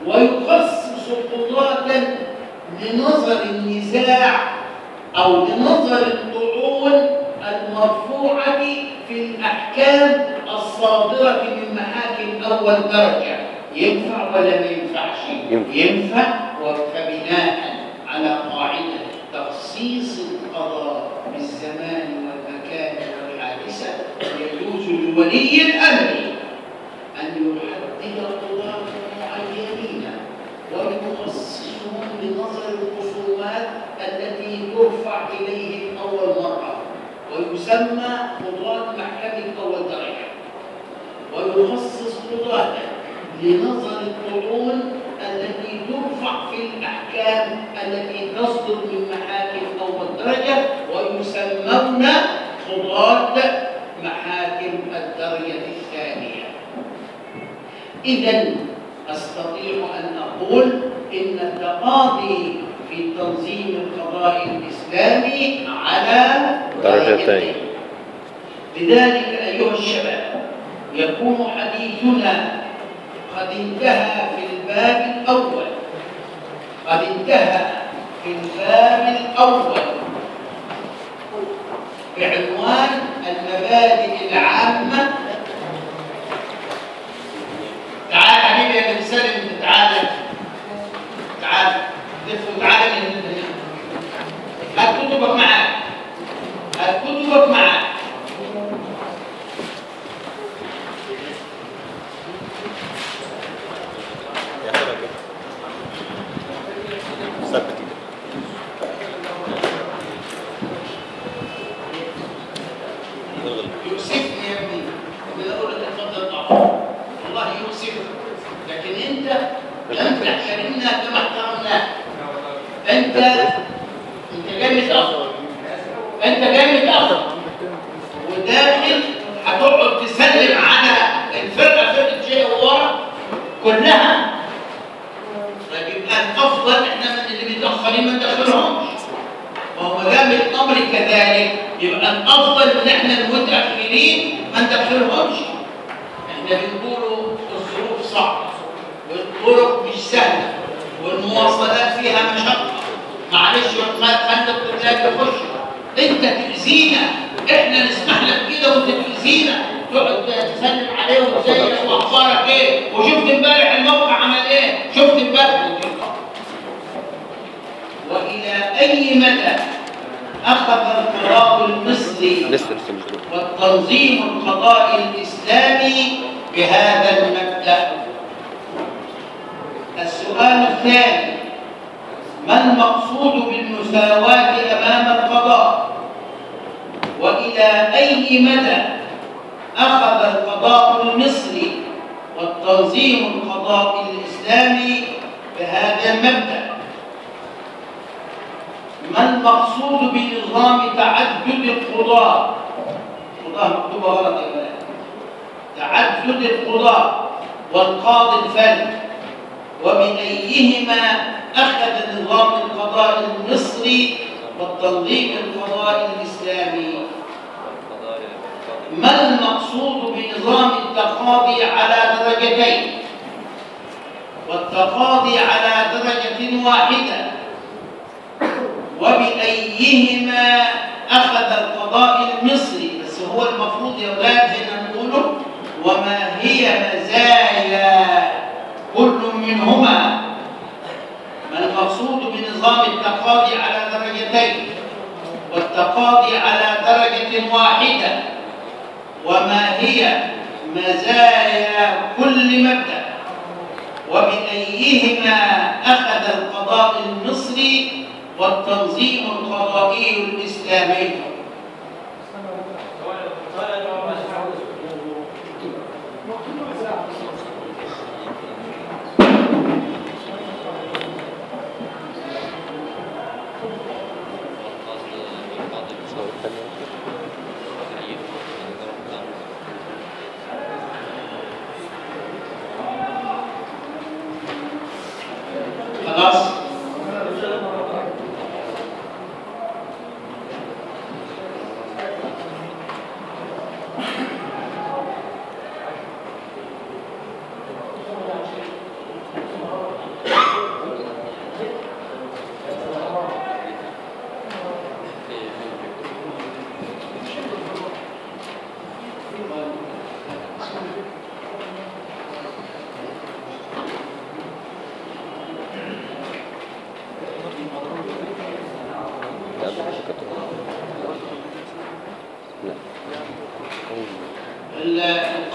ويخصص قضاة لنظر النزاع أو لنظر الطعون المرفوعة في الأحكام الصادرة من محاكم أول درجة. ينفع ولا ما ينفعش؟ ينفع. فبناء على قاعدة تخصيص القضاء بالزمان والمكان والحادثة يجوز لولي الأمر أن يحدد قضاة معينين ويخصصهم بنظر الخصومات التي ترفع إليهم أول مرة، ويسمى قضاة محكمة أول درجة، ويخصص قضاة لنظر الطعون التي ترفع في الأحكام التي تصدر من محاكم أول درجة، ويسمون قضاة محاكم الدرجة الثانية. إذن أستطيع أن أقول إن التقاضي في تنظيم القضاء الإسلامي على درجتين. لذلك أيها الشباب يكون حديثنا قد انتهى في الباب الأول، قد انتهى في الباب الأول بعنوان المبادئ العامة. تعال حبيبي يا بن سالم، تعال تعال لف وتعال من هنا. هات كتبك معاك، هات كتبك معاك. يؤسفني يا ابني إذا أقول لك اتفضل طبعا، والله يؤسفك، لكن أنت لم تحترمنا كما احترمناك. أنت جاي متأخر، أنت جاي متأخر وداخل هتقعد تسلم على فرقة شيء ورا كلها. طيب يبقى الأفضل إحنا من اللي متأخرين ما ندخلهمش، وهو ما دام الأمر كذلك يبقى الأفضل إن إحنا المتأخرين ما ندخلهمش. إحنا بنقولوا الظروف صعبة والطرق مش سهلة والمواصلات فيها مشقة، معلش خلي الطلاب يخشوا. أنت تؤذينا، إحنا نسمح لك كده وأنت تؤذينا، تقعد تسلم عليهم ازيك واخبارك ايه، وشفت امبارح الموقع عمل ايه، شفت امبارح. والى اي مدى اخذ القضاء المصري والتنظيم القضائي الاسلامي بهذا المبدا؟ السؤال الثاني: ما المقصود بالمساواة امام القضاء؟ والى اي مدى أخذ القضاء المصري والتنظيم القضائي الإسلامي بهذا المبدأ؟ ما المقصود بنظام تعدد القضاة؟ القضاة مكتوبة غلط يا بنات. تعدد القضاة والقاضي الفرد، وبأيهما أخذ نظام القضاء المصري والتنظيم القضائي الإسلامي؟ ما المقصود بنظام التقاضي على درجتين والتقاضي على درجة واحدة؟ وبأيهما أخذ القضاء المصري؟ بس هو المفروض يا أولاد هنا نقوله وما هي مزايا كل منهما. ما المقصود بنظام التقاضي على درجتين والتقاضي على درجة واحدة؟ وما هي مزايا كل مبدأ؟ وبأيهما أخذ القضاء المصري والتنظيم القضائي الإسلامي؟ خلاص؟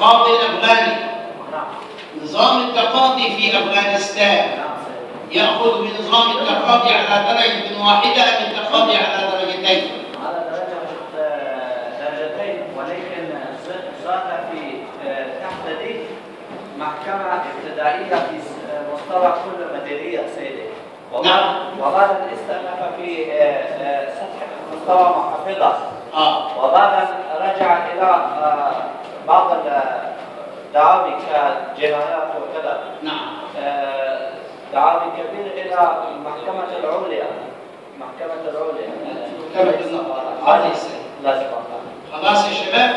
القاضي الأفغاني، نظام التقاضي في أفغانستان يأخذ بنظام التقاضي على درجة واحدة أم التقاضي على درجتين؟ على درجتين، ولكن زاد في تحت دي محكمة ابتدائية في مستوى كل مديرية سيدي، وبعد الاستئناف في سطح مستوى محافظة، وبعد رجع إلى بعض الدعاوي كجنايات وكذا. نعم. دعاوي كبير إلى محكمة العليا. محكمة العليا. لازم. خلاص يا شباب؟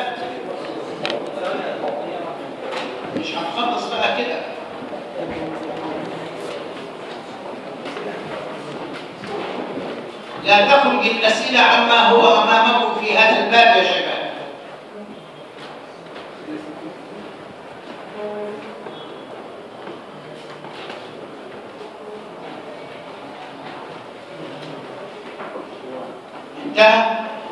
مش هنخلص بقى كده. لا تخرج الأسئلة عما هو أمامكم في هذا الباب يا شباب. انتهى.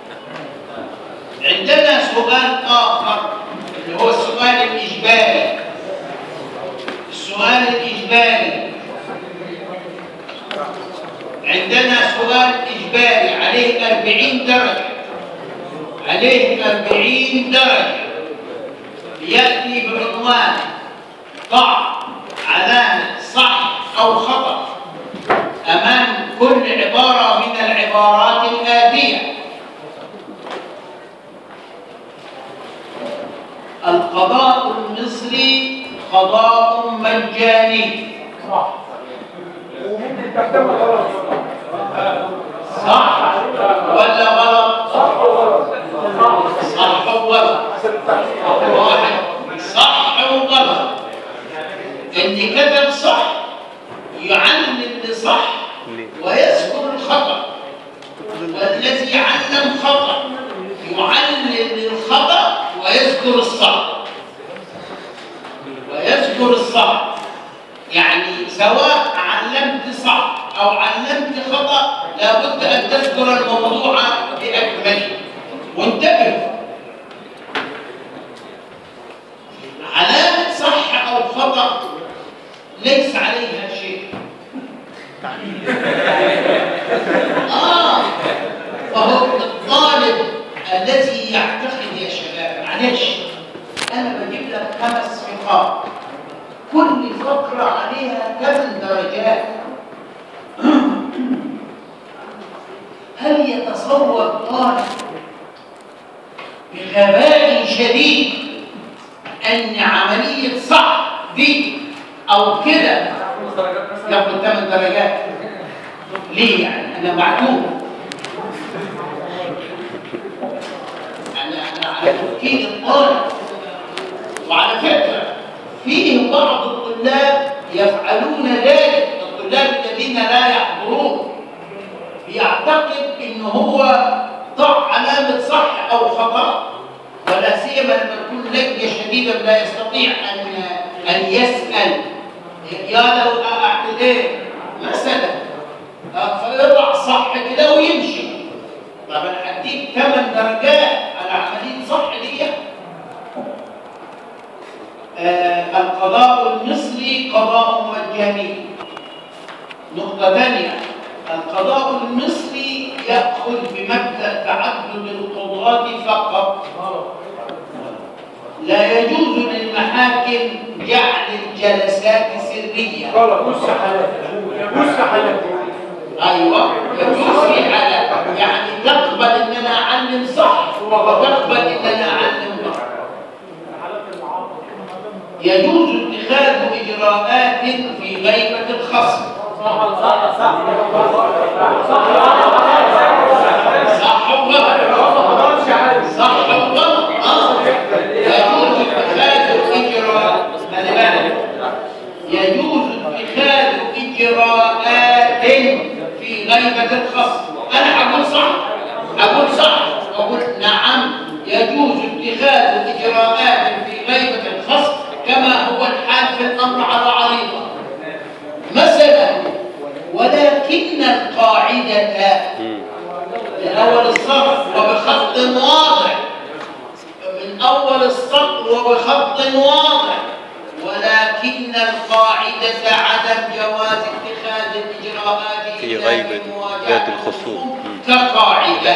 عندنا سؤال آخر اللي هو السؤال الإجباري. السؤال الإجباري عندنا سؤال إجباري عليه 40 درجة. عليه 40 درجة. يأتي بعنوان ضع علامة صح أو خطأ أمام كل عبارة من العبارات الآتية: القضاء المصري قضاء مجاني. صح. وممكن تحتمل غلط. صح ولا غلط؟ صح وغلط. صح وغلط. واحد صح وغلط. اللي كتب صح يعلم اللي صح ويذكر الخطأ، والذي علم خطأ يعلم الخطأ ويذكر الصح. يعني سواء علمت صح أو علمت خطأ لابد أن تذكر الموضوع بأكمله. وانتبه، علامة صح أو خطأ ليس عليها شيء. فهو الطالب الذي يعتقد يا شباب، معلش أنا بجيب لك 5 فقرات، كل فقرة عليها 8 درجات. هل يتصور طالب بغباء شديد أن عملية صح دي أو كده ياخد 8 درجات؟ ليه يعني؟ أنا معتوه. أنا على تفكير الطالب. وعلى فكرة فيه بعض الطلاب يفعلون ذلك، الطلاب الذين لا يحضرون يعتقد إن هو ضع علامة صح أو خطأ، ولا سيما لما تكون لجنة شديدة لا يستطيع أن يسأل يا لو أعمل إيه مثلا، فيضع صح كده ويمشي. طب أنا هديك 8 درجات على عملية صح دي. القضاء المصري قضاء مجاني. نقطة ثانية، القضاء المصري يأخذ بمبدأ تعدد القضاة فقط. لا يجوز للمحاكم جعل الجلسات سرية. يجوز حالات. ايوه يجوز في حالات، يعني تقبل ان انا اعلم صح وتقبل ان انا اعلم غلط. يجوز اتخاذ اجراءات في غيبة الخصم. صح وغلط. صح وغلط. يجوز اتخاذ اجراء، يجوز اتخاذ اجراءات في غيبة الخصم. انا هقول صح، اقول نعم يجوز اتخاذ اجراءات في غيبة الخصم كما هو الحال في الامر على عريضة مثلا. ولكن القاعدة من اول السطر وبخط واضح، من اول السطر وبخط واضح، ولكن القاعدة عدم جواز اتخاذ الإجراءات في إلا غيبة بمواجهة ذات الخصوم. كقاعدة.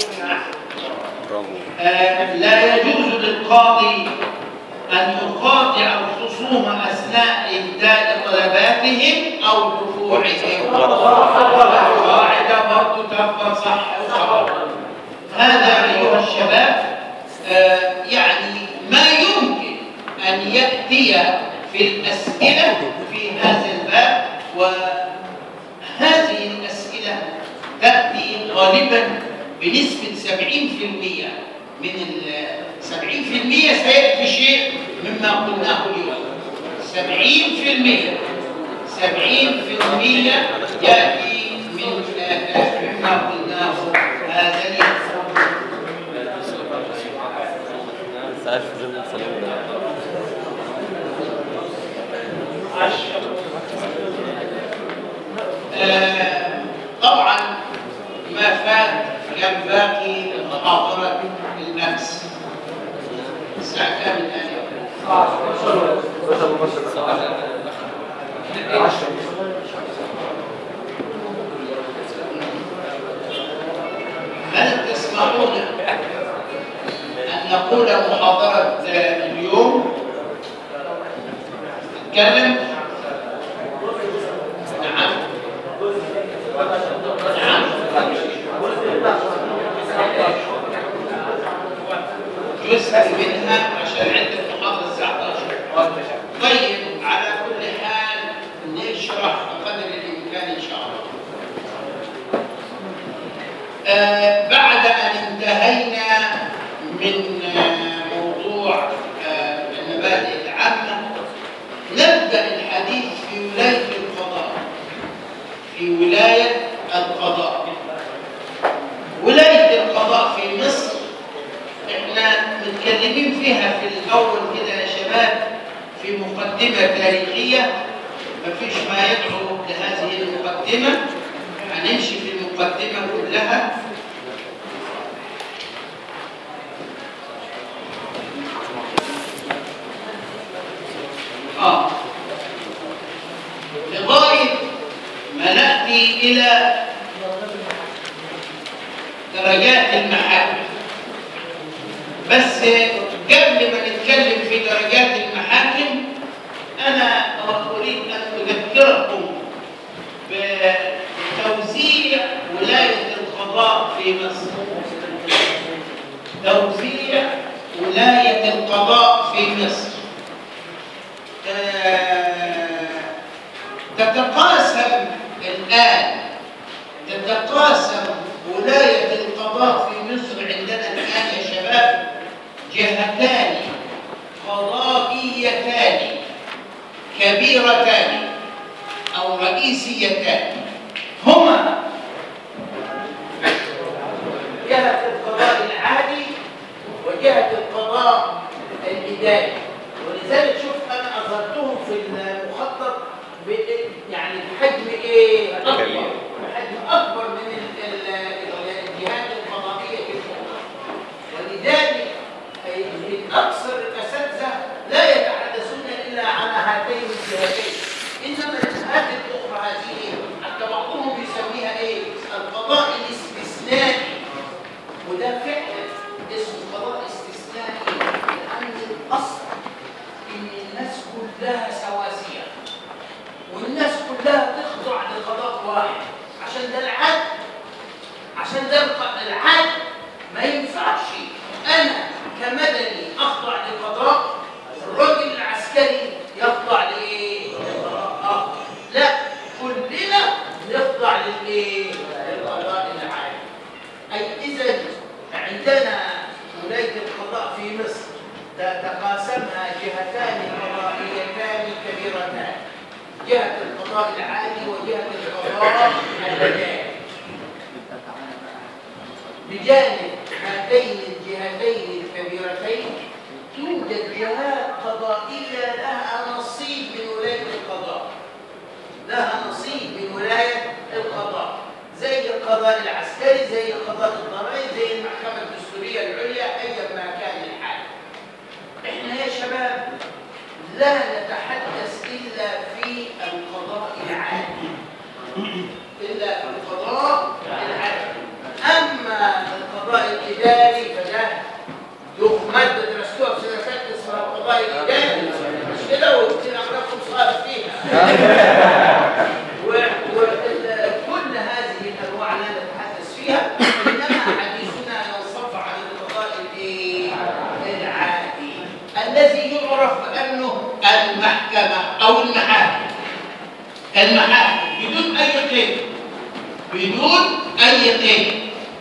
لا يجوز للقاضي أن يخاطع الخصوم أثناء إبداء طلباتهم أو دفوعهم. القاعدة برضو تبقى صح وغلط. هذا أيها الشباب يعني ما يمكن أن يأتي في الأسئلة في هذا الباب، وهذه الأسئلة تأتي غالبا بنسبة 70%. من 70% سيأتي شيء مما قلناه اليوم. 70% يأتي مما قلناه هذا اليوم. طبعا ما فات ينبغي محاضرة الأمس. الساعة كام الآن؟ هل تسمعون أن نقول محاضرة اليوم؟ نتكلم؟ نعم. جزء منها عشان عندك محاضرة الساعة 11. طيب، على كل حال نشرح بقدر الإمكان إن شاء الله. بعد أن انتهينا من موضوع المبادئ العامة، نبدأ الحديث في ولاية القضاء. ولاية القضاء في مصر احنا متكلمين فيها في الأول كده يا شباب في مقدمة تاريخية، مفيش ما يدعو لهذه المقدمة، هنمشي في المقدمة كلها. لغاية ما نأتي إلى درجات المحاكم. بس قبل ما نتكلم في درجات المحاكم، أنا أريد أن أذكركم بتوزيع ولاية القضاء في مصر. توزيع ولاية القضاء في مصر تتقاسم الآن، ولاية القضاء في مصر عندنا الآن يا شباب جهتان قضائيتان كبيرتان أو رئيسيتان، هما جهة القضاء العادي وجهة القضاء الإداري. ولذلك شوف أنا أظهرتهم في المخطط يعني بحجم أكبر، بحجم أكبر من الجهات القضائية الأخرى. ولذلك من أكثر الأساتذة لا يتحدثون إلا عن هاتين الجهتين، إنما الجهات الأخرى هذه حتى بعضهم يسميها القضاء الاستثنائي، وده فعلا اسمه قضاء استثنائي لأن الأصل إن الناس كلها سواسية والناس كلها تخضع لقضاء واحد، عشان ده العدل. العدل ما ينفعش أنا كمدني أخضع لقضاء، الراجل العسكري يخضع لقضاء لا، كلنا نخضع للقضاء العادي. أي إذا عندنا ولاية القضاء في مصر تقاسمها جهتان قضائيتان كبيرتان، جهة القضاء العادي وجهة القضاء الإداري. بجانب هاتين الجهتين الكبيرتين توجد جهات قضائية لها نصيب من ولاية القضاء، زي القضاء العسكري، زي القضاء الضرائبي، زي المحكمة الدستورية العليا، أيا ما كان الحال. احنا يا شباب لا نتحدث إلا في القضاء العادي، إلا في القضاء العادي. أما القضاء الإداري فده له مادة درستوها في سنة ثالثة اسمها القضاء الإداري، مش كده؟ وكتير عملكم سؤال فيها. وكل هذه الأنواع لا نتحدث فيها، إنما حديثنا ينصب عن القضاء العادي الذي يعرف بأنه المحكمة أو المحاكم. المحاكم بدون أي قيد، بدون أي قيد.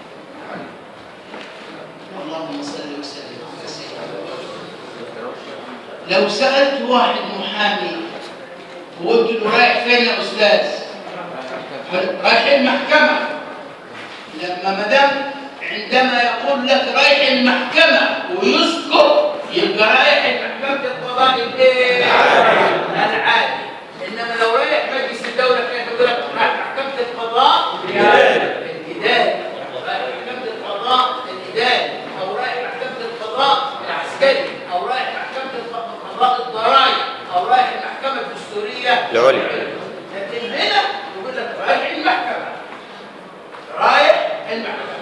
اللهم صل وسلم على سيدنا. لو سألت واحد محامي وقلت له رايح فين يا أستاذ؟ رايح المحكمة. لما مدام عندما يقول لك رايح المحكمة ويسكت يبقى رايح المحكمة القضاء العادي. إنما لو رايح مجلس الدولة كان يقول لك رايح محكمة القضاء الإداري، رايح محكمة القضاء الإداري، أو رايح محكمة القضاء العسكري، أو رايح محكمة قضاء الضرائب، أو رايح المحكمة الدستورية العليا. لكن هنا يقول لك رايح المحكمة، رايح المحكمة.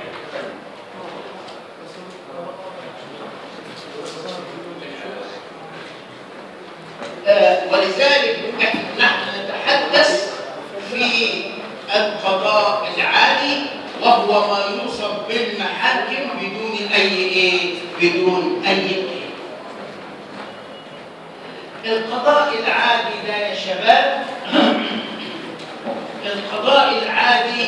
ولذلك نحن نتحدث في القضاء العادي وهو ما يوصف بالمحاكم بدون أي قيد. القضاء العادي ده يا شباب، القضاء العادي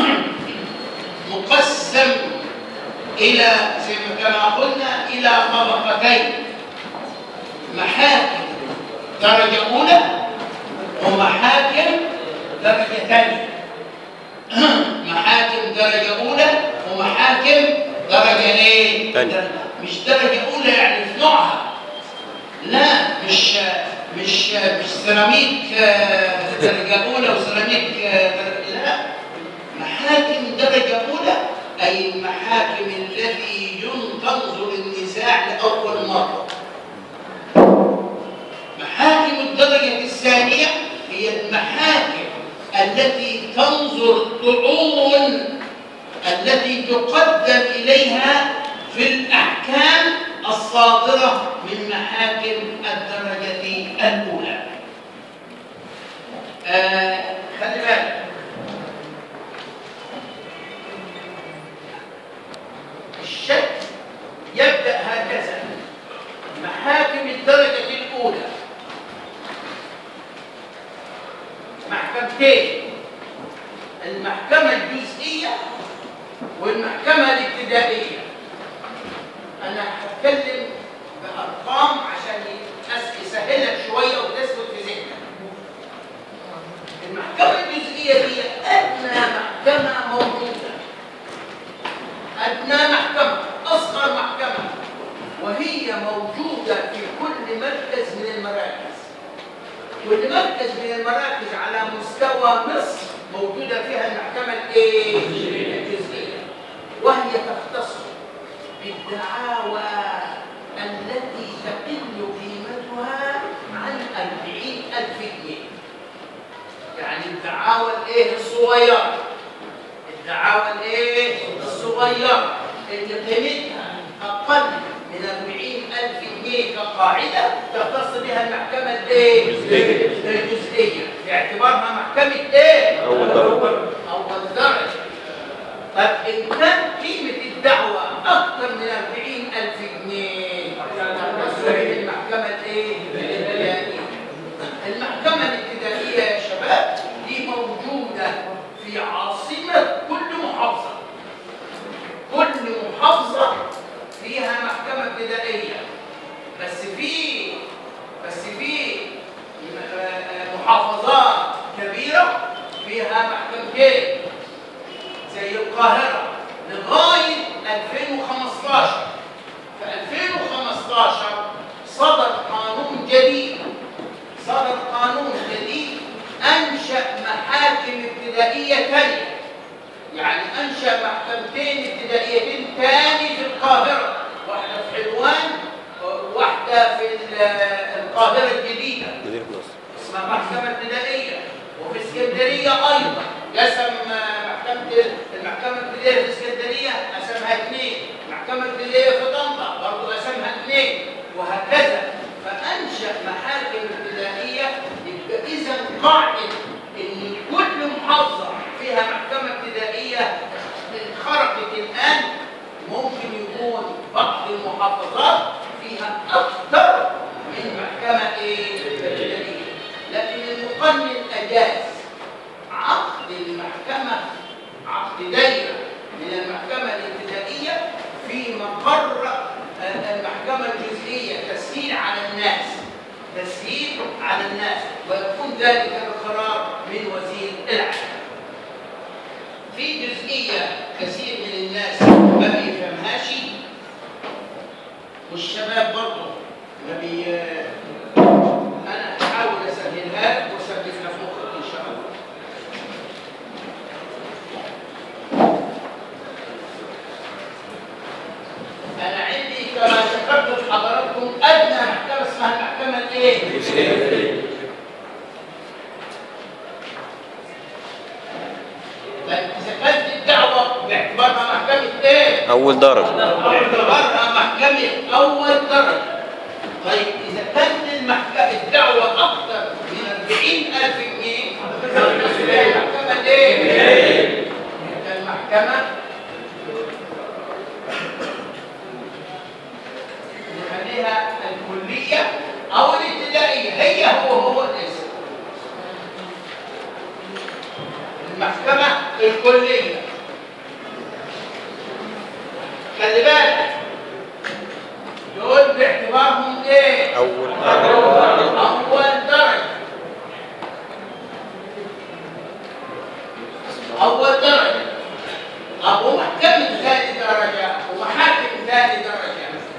مقسم إلى زي ما كما قلنا إلى طبقتين: محاكم درجة أولى ومحاكم درجة ثانية. محاكم درجة أولى ومحاكم درجة ثانية. مش درجة أولى يعني في نوعها، لا، مش سيراميك درجة أولى وسيراميك لا، محاكم درجة أولى أي المحاكم التي تنظر النزاع لأول مرة. محاكم الدرجة الثانية هي المحاكم التي تنظر الطعون التي تقدم إليها في الأحكام الصادرة من محاكم الدرجة الأولى. خلي بالك، الشك يبدأ هكذا: محاكم الدرجة الأولى محكمتين: المحكمة الجزئية والمحكمة الابتدائية. أنا هتكلم بأرقام عشان يسهلك شوية وتثبت في ذهنك. المحكمة الجزئية هي أدنى محكمة موجودة، أدنى محكمة، أصغر محكمة، وهي موجودة في كل مركز من المراكز. كل مركز من المراكز على مستوى مصر موجودة فيها المحكمة الجزئية، وهي تختص بالدعاوى التي تقل قيمتها عن 40,000 جنيه. يعني الدعاوى الصغيرة، الدعاوى الصغيرة اللي قيمتها أقل من 40,000 جنيه كقاعدة تختص بها المحكمة الجزئية باعتبارها محكمة أول درجة. طب إن كان قيمة الدعوة أكثر من 40,000 جنيه تختص بها المحكمة الابتدائية. المحكمة الابتدائية يا شباب دي موجودة في عاصمة كل محافظة. كل محافظة فيها محكمة ابتدائية، بس في محافظات كبيرة فيها محكمتين زي القاهرة لغاية 2015. في 2015 صدر قانون جديد أنشأ محاكم ابتدائية ثانية، يعني أنشأ محكمتين ابتدائيتين ثاني في القاهرة، واحدة في حلوان وواحدة واحدة في القاهرة الجديدة اسمها محكمة ابتدائية، وفي اسكندرية أيضا قسم المحكمة الابتدائية في اسكندرية قسمها 2، المحكمة الابتدائية في طنطا برضه قسمها 2، وهكذا. فأنشأ محاكم ابتدائية. يبقى إذا قاعدة إن كل محافظة فيها محكمة ابتدائية انخرقت الآن. ممكن يكون بعض المحافظات فيها أكثر من محكمة ابتدائية، لكن المقنن أجاز عقد المحكمة، عقد دايرة من المحكمة الابتدائية في مقر المحكمة الجزئية، تسهيل على الناس، تسهيل على الناس، ويكون ذلك القرار من وزير العدل. في جزئية كثير من الناس ما بيفهمهاش، والشباب برضه ما بي أنا هحاول أسهلها لك وأثبتها في مخك إن شاء الله. أنا عندي كما ذكرت لحضراتكم أدنى محكمة اسمها المحكمة الإيه؟ إذا كانت الدعوة باعتبارها محكمة إيه؟ أول درجة. باعتبارها محكمة أول درجة. طيب إذا كانت الدعوة أكثر من 40,000 جنيه المحكمة إيه؟ المحكمة نخليها الكلية أو الابتدائية، هي هو الاسم. المحكمة الكلية. خلي بالك دول باعتبارهم ايه؟ أول درجة. أول درجة. طب ومحكمة ثاني درجة ومحاكم ثاني درجة.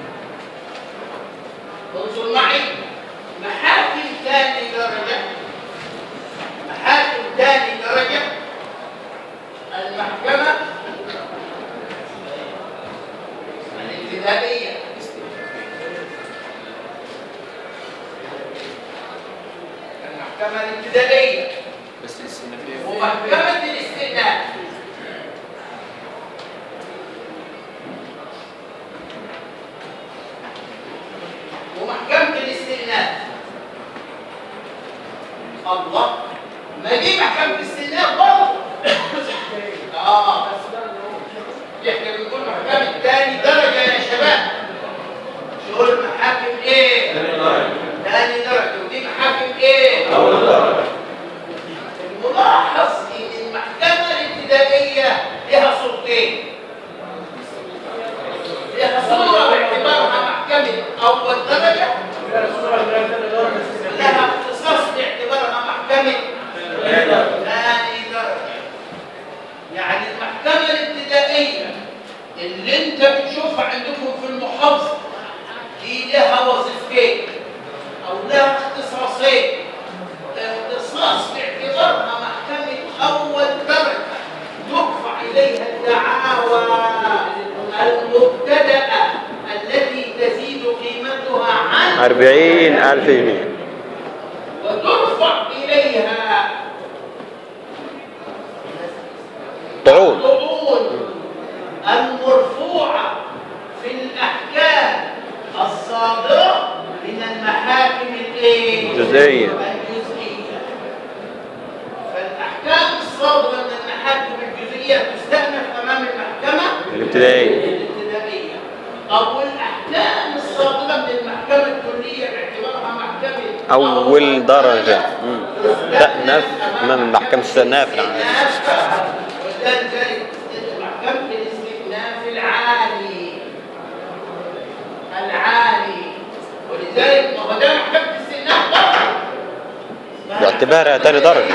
انظر معي، محاكم ثاني درجة، محاكم ثاني درجة. المحكمة الابتدائية، المحكمة الابتدائية ومحكمة الاستئناف. ومحكمة الاستئناف. الله، ما دي محكمة الاستئناف برضه. احنا بنقول محكمة تاني درجة يا شباب. شو المحاكم ايه؟ تاني درجة. ودي محاكم ايه؟ أول درجة. الملاحظ ان المحكمة الابتدائية لها صورتين. لها صورة باعتبارها محكمة أول درجة، لها اختصاص باعتبارها محكمة ثاني درجة. يعني المحكمة الابتدائية اللي انت بتشوفها عندكم في المحافظة دي لها وظيفتين أو لها اختصاصين. اختصاص باعتبارها محكمة أول درجة ترفع إليها الدعاوى المبتدأة التي تزيد قيمتها عن 40,000 جنيه، وترفع إليها طعون المرفوعة في الأحكام الصادرة من المحاكم الجزئية. فالأحكام الصادرة من المحاكم الجزئية تستأنف أمام المحكمة الابتدائية. أو الأحكام الصادرة من المحكمة الكلية باعتبارها محكمة أول درجة تأنف أمام المحكمة الاستئناف ولذلك محكمة الاستئناف العالي. ولذلك ما هو ده محكمة الاستئناف برضه باعتبارها تاني درجة.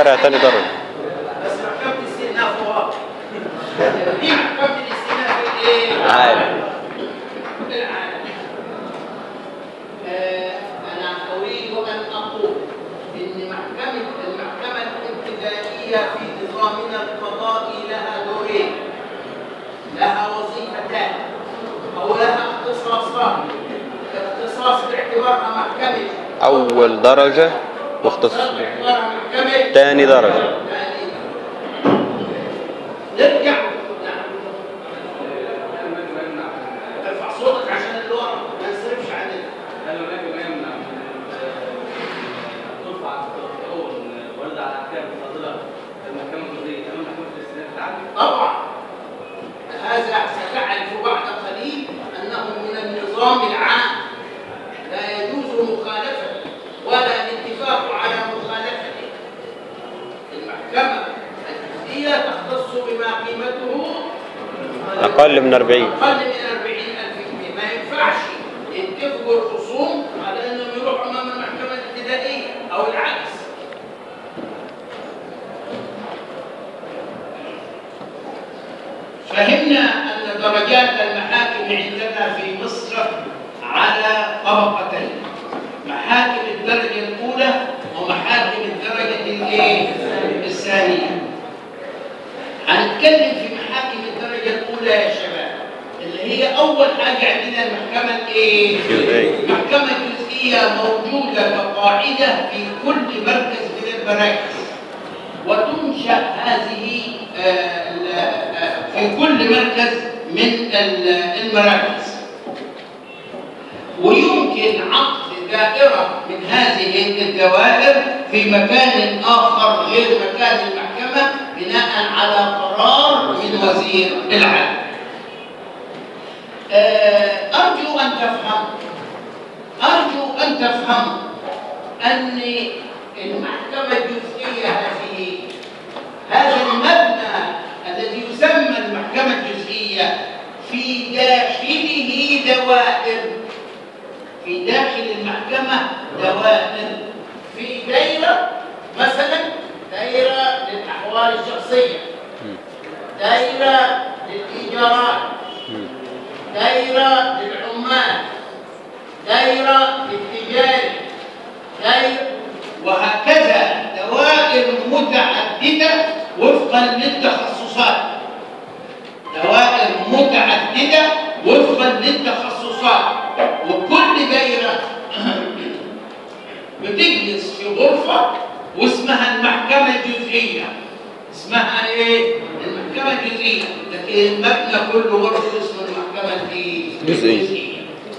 بس محكمة الاستئناف واضح. دي محكمة الاستئناف الايه؟ عالي. أنا أريد أن أقول إن المحكمة الابتدائية في نظامنا القضائي لها دورين، لها وظيفتان أو لها اختصاصات. اختصاص باعتبارها محكمة أول درجة واختصاص باعتبارها محكمة تاني درجة. نرجع. نعم. ارفع صوتك عشان اللي ورا ما ينصرفش عننا. قالوا لك ما يمنع ترفع الأول ورد على أحكام الفاضلة المحكمة الجزئية أمام محكمة الاستئناف العدلي؟ طبعا هذا ستعرف بعد قليل أنه من النظام العام لا يجوز مخالفته ولا الاتفاق على مخالفته. المحكمة الجزئية تختص بما قيمته أقل من 40. أقل من 40,000 جنيه. ما ينفعش يتفقوا الخصوم على أنهم يروحوا أمام المحكمة الابتدائية أو العكس. فهمنا أن درجات المحاكم عندنا في مصر على طبقتين: محاكم الدرجة الأولى ومحاكم الدرجة الثانية. هنتكلم في محاكم الدرجة الأولى يا شباب، اللي هي أول حاجة عندنا المحكمة الجزئية. المحكمة الجزئية موجودة كقاعدة في كل مركز من المراكز، وتنشأ هذه في كل مركز من المراكز، ويمكن عقد دائرة من هذه الدوائر في مكان آخر غير مكان المحكمة بناء على قرار من وزير العدل. أرجو أن تفهموا أن المحكمة الجزئية هذا المبنى الذي يسمى المحكمة الجزئية في داخله دوائر، في داخل المحكمة دوائر، في دائرة مثلا دائرة للأحوال الشخصية، دائرة للإيجارات، دائرة للعمال، دائرة للتجاري، دائرة، وهكذا دوائر متعددة وفقا للتخصصات. دوائر متعددة وفقا للتخصصات، وكل دائرة بتجلس في غرفة واسمها المحكمة الجزئية. اسمها ايه؟ المحكمة الجزئية، لكن المبنى كله برضه اسمه المحكمة الجزئية.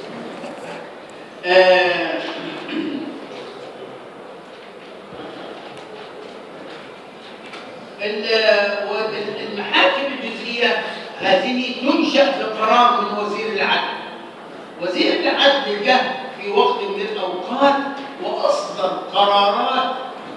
المحاكم الجزئية هذه تنشأ بقرار من وزير العدل. وزير العدل جه في وقت من الأوقات وأصدر قرارات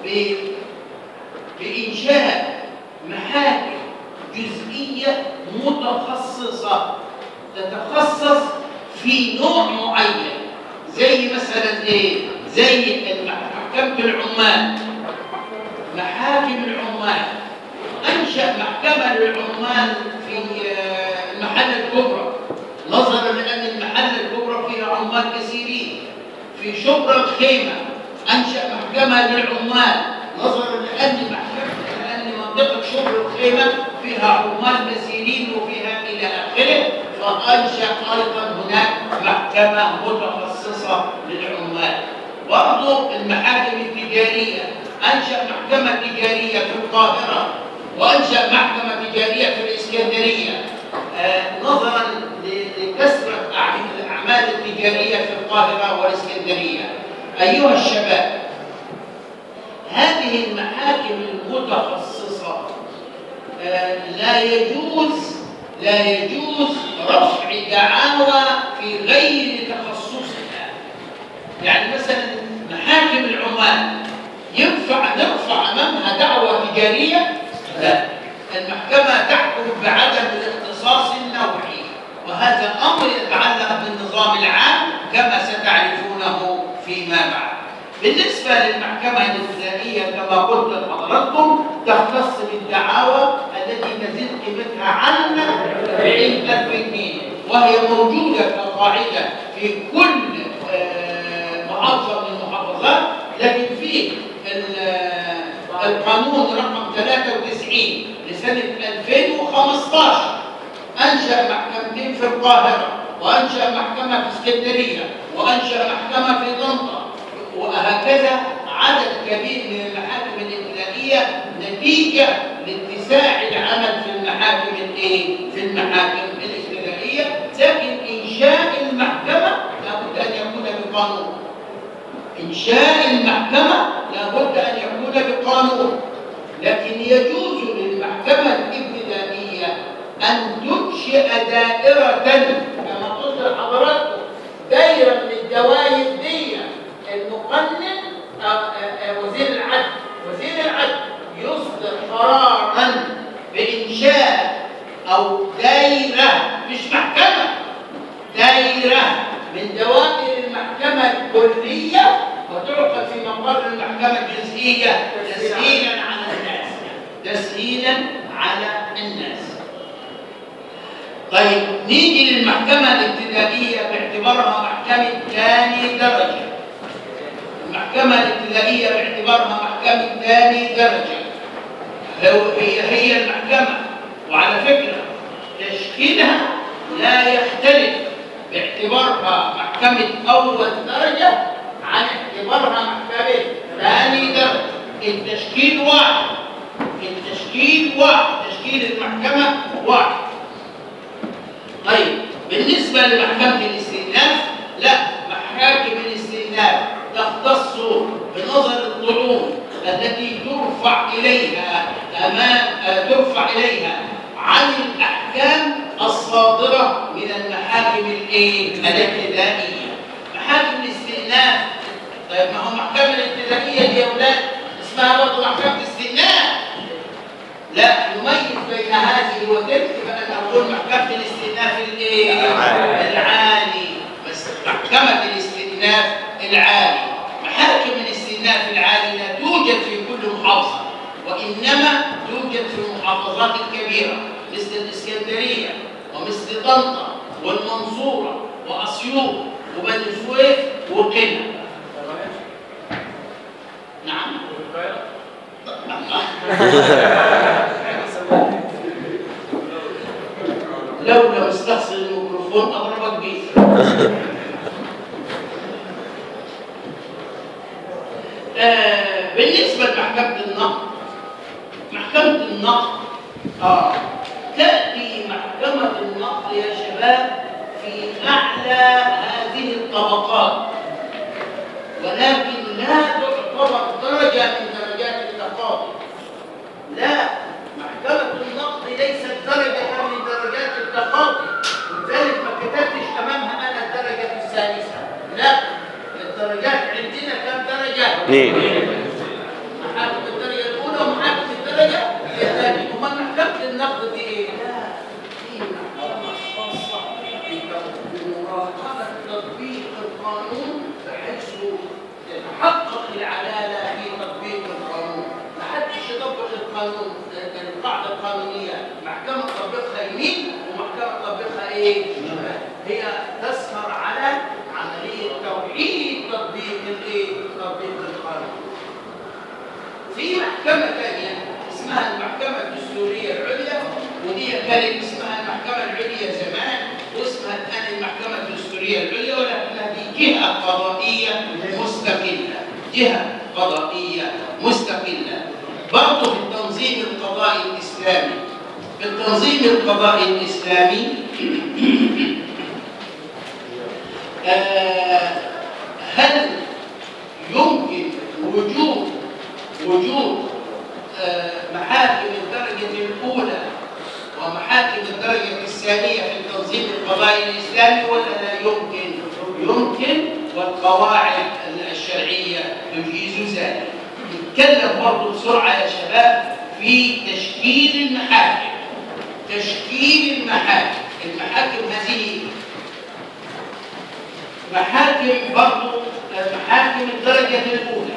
بإنشاء محاكم جزئية متخصصة تتخصص في نوع معين، زي مثلا ايه؟ زي محكمة العمال، محاكم العمال. أنشأ محكمة للعمال في المحلة الكبرى نظرا لأن المحلة الكبرى فيها عمال كثيرين. في شبرا الخيمة أنشأ محكمة للعمال نظرا لأن منطقة شبرا الخيمة فيها عمال كثيرين وفيها إلى آخره، فأنشأ أيضا هناك محكمة متخصصة للعمال. برضو المحاكم التجارية أنشأ محكمة تجارية في القاهرة وأنشأ محكمة تجارية في الإسكندرية نظرا لكثرة الأعمال التجارية في القاهرة والإسكندرية. أيها الشباب، هذه المحاكم المتخصصة لا يجوز رفع دعاوى في غير تخصصها. يعني مثلا محاكم العمال ينفع نرفع أمامها دعوى تجارية؟ لا، المحكمة تحكم بعدم الاختصاص النوعي، وهذا أمر يتعلق بالنظام العام كما ستعرفونه فيما بعد. بالنسبة للمحكمة الابتدائية كما قلت لحضراتكم تختص بالدعاوى التي تزيد قيمتها عن 40,000 جنيه، وهي موجودة كقاعدة في كل محافظة من المحافظات، لكن في القانون رقم 93 لسنة 2015 أنشأ محكمتين في القاهرة وأنشأ محكمة في اسكندرية، وأنشأ محكمة في طنطا، وهكذا عدد كبير من المحاكم الابتدائية نتيجة لاتساع العمل في المحاكم في المحاكم الابتدائية. لكن إنشاء المحكمة لابد أن يكون بقانون. إنشاء المحكمة لابد أن يكون بقانون. لكن يجوز للمحكمة الابتدائية أن تنشئ دائرة كما قلت لحضراتكم، دائرة من الدوائر دي المقنن وزير العدل. وزير العدل يصدر قرارا بإنشاء أو دائرة، مش محكمة، دائرة من دوائر المحكمة الكلية وتعقد في مقر المحكمة الجزئية تسهيلا على الناس. تسهيلا على الناس. طيب نيجي للمحكمة الابتدائية باعتبارها محكمة ثاني درجة. المحكمة الابتدائية باعتبارها محكمة ثاني درجة هي المحكمة، وعلى فكرة تشكيلها لا يختلف باعتبارها محكمة أول درجة عن اعتبارها محكمة ثاني درجة. التشكيل واحد، التشكيل واحد، تشكيل المحكمة واحد. طيب بالنسبة لمحكمة الاستئناف، لا، محاكم الاستئناف تختص بنظر الطعون التي ترفع إليها عن الأحكام الصادرة من المحاكم الابتدائية. محاكم الاستئناف، طيب ما هو المحكمة الابتدائية دي يا أولاد اسمها برضه محكمة استئناف. لا نميز بين هذه وتلك بأن نقول محكمة الاستئناف العالي، بس محكمة الاستئناف العالي. محاكم الاستئناف العالي لا توجد في كل محافظة، وإنما توجد في المحافظات الكبيرة مثل الإسكندرية ومثل طنطا والمنصورة وأسيوط وبني سويف وقنا. نعم. لو استخسر الميكروفون أضربك بيه. بالنسبة لمحكمة النقد، محكمة النقد تأتي محكمة النقد يا شباب في أعلى هذه الطبقات، ولكن لا تعتبر درجة من درجات التقاضي. لا، محكمة النقد ليست درجة من درجات التقاضي، ولذلك ما كتبتش أمامها أنا الدرجة الثالثة. لا، الدرجات عندنا كم درجة؟ محاكم الدرجة الأولى ومحاكم الدرجة الثانية. وما محكمة النقد دي إيه؟ لا، دي محكمة خاصة بمراقبة تطبيق القانون بحيث تتحقق العدالة في تطبيق القانون. ما حدش يطبق القانون، القاعدة القانونية محكمة تطبيقها يمين ومحكمة تطبيقها إيه؟ هي تسهر على عملية توحيد تطبيق تطبيق القانون. في محكمة ثانية اسمها المحكمة الدستورية العليا، ودي كانت اسمها المحكمة العليا زمان واسمها الآن المحكمة الدستورية العليا، ولكنها دي جهة قضائية مستقلة، جهة قضائية مستقلة. برضه في التنظيم القضائي الإسلامي، في التنظيم القضائي الإسلامي هل يمكن وجود محاكم الدرجة الأولى ومحاكم الدرجة الثانية في التنظيم القضائي الإسلامي ولا لا يمكن؟ يمكن، والقواعد الشرعية تجيز ذلك. نتكلم برضه بسرعة يا شباب في تشكيل المحاكم. تشكيل المحاكم، المحاكم هذه محاكم برضه محاكم الدرجة الأولى.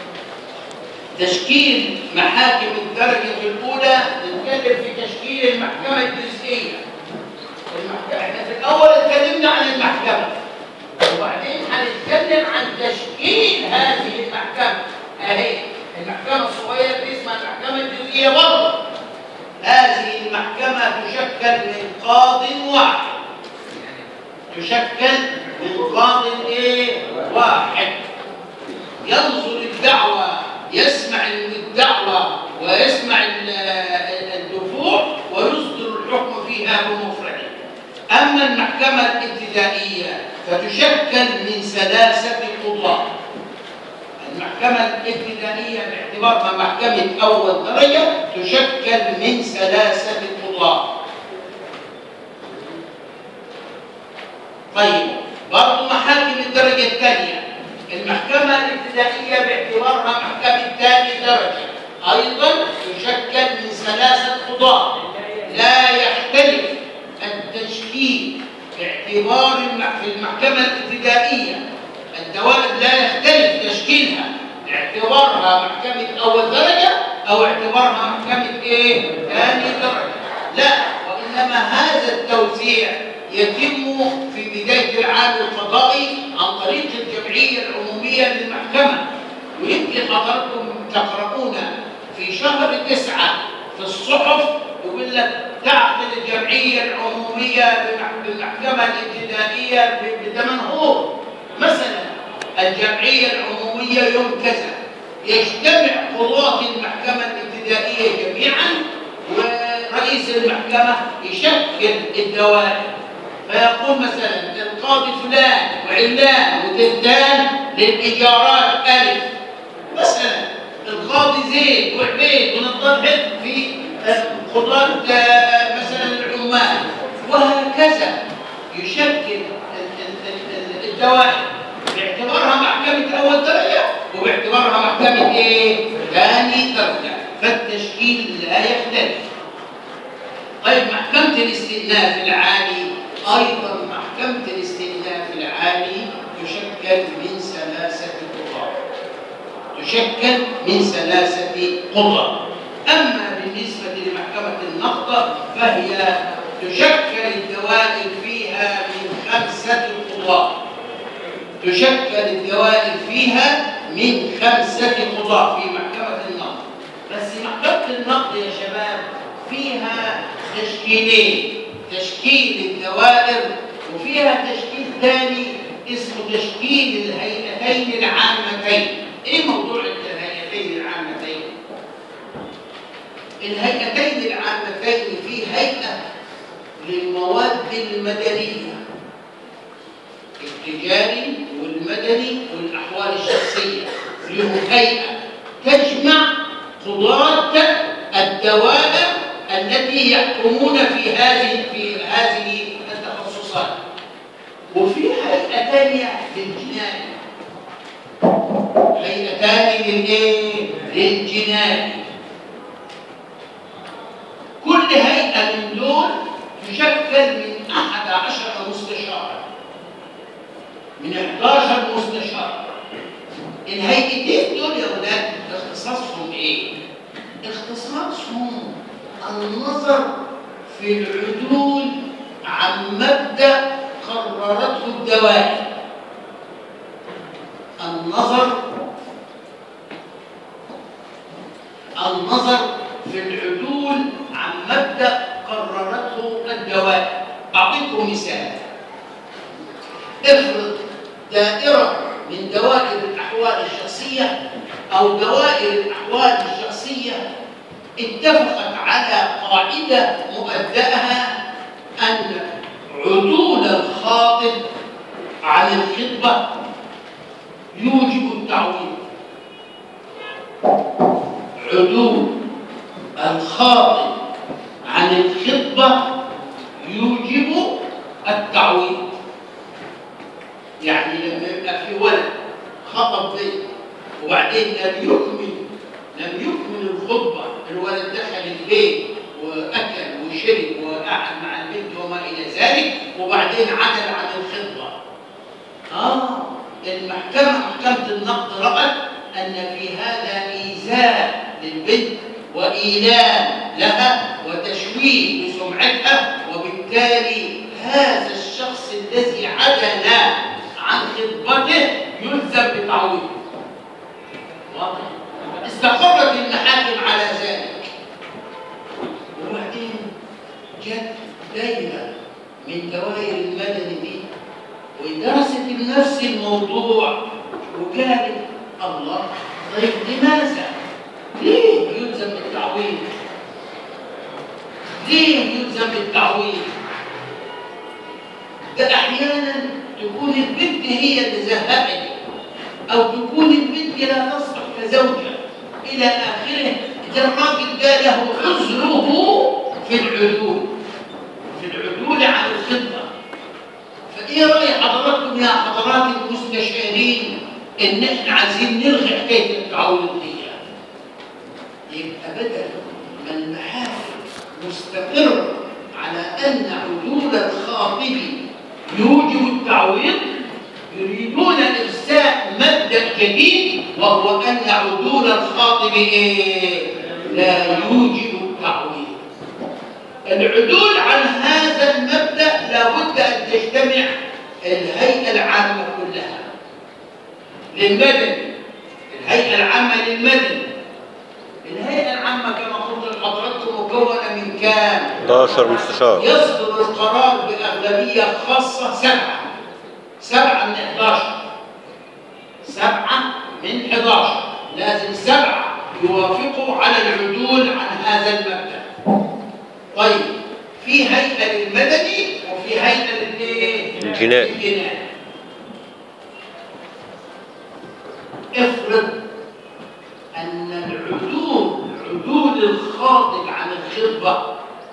تشكيل محاكم الدرجة الأولى نتكلم في تشكيل المحكمة الجزئية. احنا في الأول اتكلمنا عن المحكمة، وبعدين هنتكلم عن تشكيل هذه المحكمة. اهي المحكمة الصغيرة دي اسمها المحكمة الجزئية برضه. هذه المحكمة تشكل من قاض واحد. تشكل من قاض واحد ينظر الدعوة، يسمع الدعوة ويسمع الدفوع ويصدر الحكم فيها بمفرده. أما المحكمة الابتدائية فتشكل من 3 قضاة. المحكمة الابتدائية باعتبارها محكمة أول درجة تشكل من 3 قضاة. طيب برضو محاكم الدرجة الثانية، المحكمة الابتدائية باعتبارها محكمة ثاني درجة أيضا تشكل من 3 قضاة. لا يختلف التشكيل باعتبار في المحكمة الابتدائية الدوائر لا يختلف تشكيلها باعتبارها محكمة أول درجة أو اعتبارها محكمة ثاني درجة. لا، وإنما هذا التوزيع يتم في بداية العام القضائي عن طريق الجمعية العمومية للمحكمة. ويمكن حضراتكم تقرؤون في شهر 9 في الصحف يقول لك تعقد الجمعية العمومية بالمحكمة الابتدائية بتمنهور. مثلا الجمعية العمومية يوم كذا يجتمع قضاة المحكمة الابتدائية جميعا ورئيس المحكمة يشكل الدوائر، فيقول مثلا القاضي فلان وعلان وتلتان للإيجارات ألف، مثلا القاضي زيد وعبيد ونضال حد في قضاة مثلا العمال، وهكذا يشكل الدوائر باعتبارها محكمة أول درجة وباعتبارها محكمة ثاني درجة، فالتشكيل لا يختلف. طيب محكمة الاستئناف العالي أيضا، محكمة الاستئناف العالي تشكل من 3 قضاة. تشكل من 3 قضاة. أما بالنسبة لمحكمة النقض فهي تشكل الدوائر فيها من 5 قضاة. تشكل الدوائر فيها من 5 قضاة في محكمة النقض. بس محكمة النقض يا شباب فيها تشكيلين، تشكيل الدوائر وفيها تشكيل ثاني اسمه تشكيل الهيئتين العامتين. ايه موضوع الهيئتين العامتين؟ الهيئتين العامتين في هيئة للمواد المدنية، التجاري والمدني والأحوال الشخصية، لهم هيئة تجمع قضاة الدوائر التي يحكمون في هذه التخصصات. وفي هيئة ثانية للجناية، هيئة ثانية للجناية. كل هيئة من دول تشكل من 11 مستشار، من 11 مستشار. الهيئتين دول يا ولاد اختصاصهم ايه؟ اختصاصهم النظر في العدول عن مبدأ قررته الدوائر. النظر في العدول عن مبدأ قررته الدوائر. أعطيكم مثال. افرض دائرة من دوائر الأحوال الشخصية أو دوائر الأحوال الشخصية اتفقت على قاعدة مبدأها أن عدول الخاطب عن الخطبة يوجب التعويض. عدول الخاطب عن الخطبة يوجب التعويض. يعني لما يبقى في ولد خطب بنت وبعدين لم يكمل الخطبة، الولد دخل البيت وأكل وشرب وقعد مع البنت وما إلى ذلك وبعدين عدل عن الخطبة. المحكمة، محكمة النقض رأت أن في هذا إيذاء للبنت وإيلام لها وتشويه لسمعتها، وبالتالي هذا الشخص الذي عدل عن خطبته يلزم بتعويضه. واضح؟ استقرت المحاكم على ذلك. وبعدين جت دايرة من دوائر المدني دي ودرست نفس الموضوع وقالت الله، طيب لماذا؟ ليه يلزم بالتعويض؟ ليه يلزم بالتعويض؟ ده أحيانا تكون البنت هي اللي زهقت، أو تكون البنت لا تصلح كزوجة إلى آخره. إذا الراجل ده له عذره في العدول عن الخطة. فإيه رأي حضراتكم يا حضرات المستشارين إن إحنا عايزين نلغي حكاية التعويض دي؟ يبقى بدل ما المحاكم مستقر على أن عدول الخاطب يوجب التعويض، يريدون إرساء مبدأ جديد، وهو أن عدول الخاطب لا يوجب التعويض. العدول عن هذا المبدأ لابد أن تجتمع الهيئة العامة كلها للمدني، الهيئة العامة للمدني. الهيئة العامة كما قلت لحضراتكم مكونة من كام؟ 11 مستشار. يصدر القرار بأغلبية خاصة 7 من 11. 7 من 11 لازم 7 يوافقوا على العدول عن هذا المبدأ. طيب في هيئة للمدني وفي هيئة للجنائي. افرض أن عدول الخاطب عن الخطبة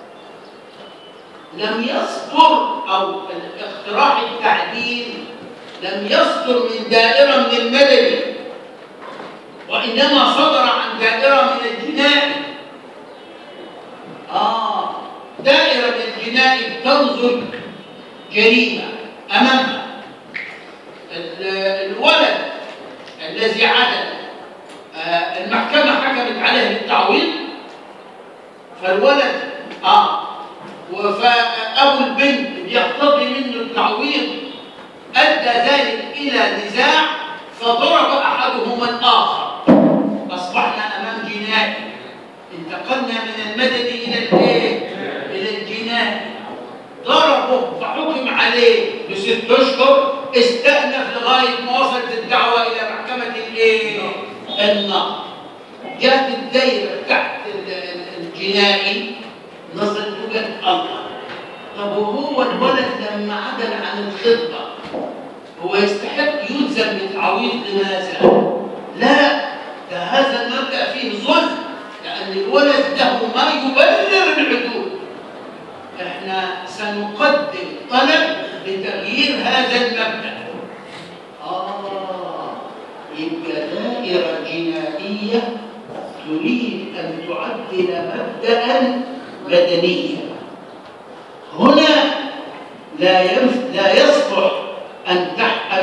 لم يصدر، أو اقتراح التعديل لم يصدر من دائرة من المدني، وإنما صدر عن دائرة من الجنائي. دائرة من الجنائي تنظر جريمة أمامها، الولد الذي عدل المحكمة حكمت عليه بالتعويض، فالولد وأبو البنت بيقتضي منه التعويض، أدى ذلك إلى نزاع فضرب أحدهما الآخر، أصبحنا أمام جنائي، انتقلنا من المدني إلى الجنائي. ضربه فحكم عليه ب6 أشهر، استأنف لغاية ما وصلت الدعوة إلى محكمة النقض. جاءت الدائرة تحت الجنائي، نظرت وقالت الله، طب وهو الولد لما عدل عن الخطبة هو يستحق يلزم بالتعويض؟ لماذا؟ لا، ده هذا المبدأ فيه ظلم، لأن الولد له ما يبرر العدول. احنا سنقدم طلب لتغيير هذا المبدأ. يبقى دائرة جنائية تريد أن تعدل مبدأ مدنيا. هنا لا يصلح أن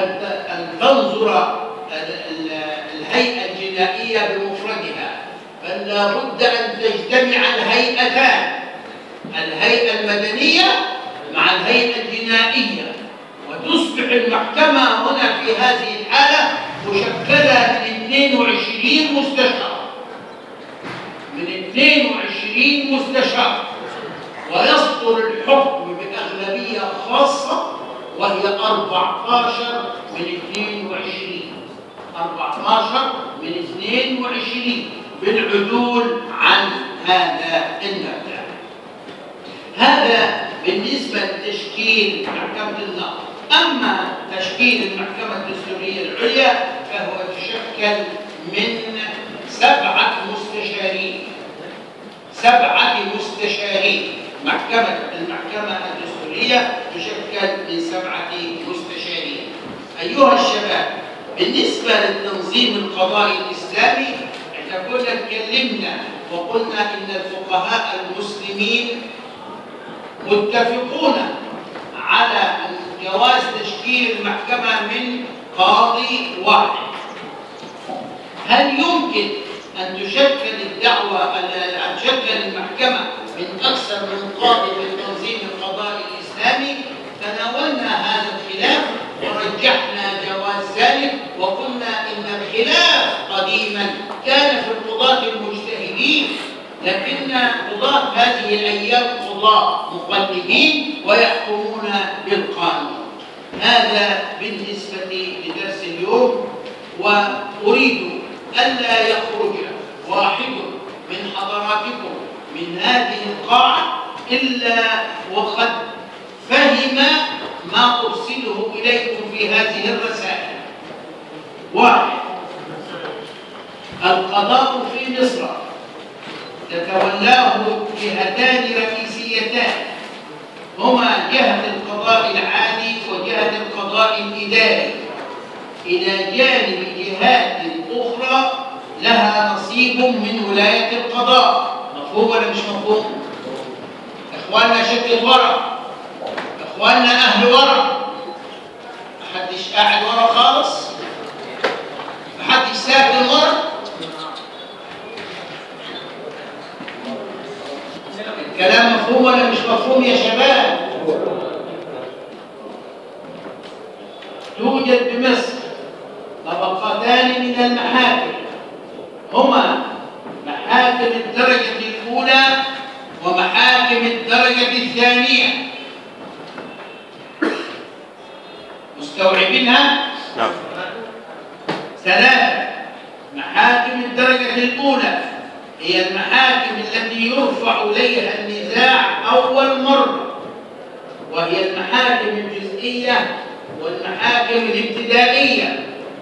تنظر الهيئة الجنائية بمفردها، بل لا بد أن تجتمع الهيئتان، الهيئة المدنية مع الهيئة الجنائية، وتصبح المحكمة هنا في هذه الحالة مشكلة من 22 مستشار، من 22 مستشار، ويصدر الحكم بأغلبية خاصة وهي 14 من 22، 14 من 22 بالعدول عن هذا المبدأ. هذا بالنسبة لتشكيل محكمة النقض. أما تشكيل المحكمة الدستورية العليا فهو يتشكل من 7 مستشارين. 7 مستشارين. المحكمة الدستورية تشكل من 7 مستشارين. أيها الشباب، بالنسبة للتنظيم القضائي الإسلامي، احنا كنا اتكلمنا وقلنا إن الفقهاء المسلمين متفقون على جواز تشكيل المحكمة من قاضي واحد. هل يمكن أن تشكل المحكمة من أكثر من قاضي في التنظيم القضائي الإسلامي؟ تناولنا هذا الخلاف ورجحنا جواز ذلك، وقلنا إن الخلاف قديما كان في القضاة المجتهدين، لكن قضاة هذه الأيام قضاة مقلدين ويحكمون بالقانون. هذا بالنسبة لدرس اليوم، وأريد ألا يخرج واحد من حضراتكم من هذه القاعة إلا وقد فهم ما أرسله إليكم في هذه الرسائل. 1. القضاء في مصر تتولاه جهتان رئيسيتان، هما جهة القضاء العادي وجهة القضاء الإداري، إلى جانب جهات أخرى لها نصيب من ولاية القضاء. مفهوم ولا مش مفهوم؟ إخواننا شكل ورق، إخواننا أهل ورق، محدش قاعد ورا خالص، محدش ساكن ورا. الكلام مفهوم ولا مش مفهوم يا شباب؟ توجد بمصر طبقتان من المحاكم، هما محاكم الدرجة الأولى ومحاكم الدرجة الثانية. مستوعبينها؟ نعم. 3. محاكم الدرجة الأولى هي المحاكم التي يرفع إليها النزاع أول مرة، وهي المحاكم الجزئية والمحاكم الابتدائية.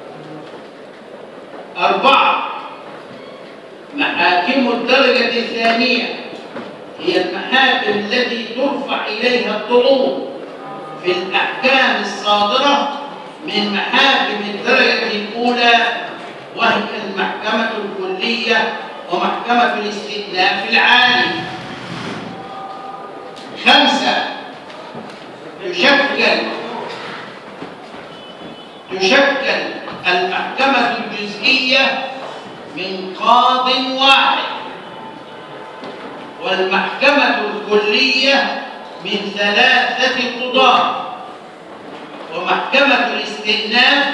4. محاكم الدرجة الثانية هي المحاكم التي ترفع إليها الطعون في الأحكام الصادرة من محاكم الدرجة الأولى، وهي المحكمة الكلية ومحكمة الاستئناف العالي. 5. تشكل المحكمة الجزئية من قاض واحد، والمحكمة الكلية من 3 قضاة، ومحكمة الاستئناف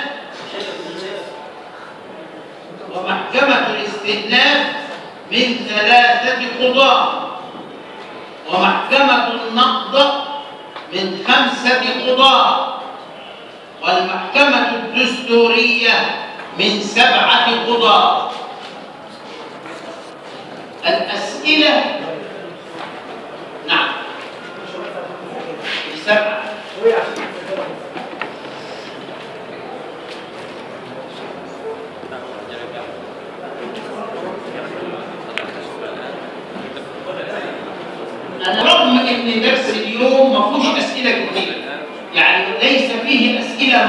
من 3 قضاة، ومحكمة النقض من 5 قضاة، والمحكمة الدستورية من 7 قضاة. الأسئلة نعم 7. رغم ان درس اليوم ما فيهوش اسئله كتير، يعني ليس فيه اسئله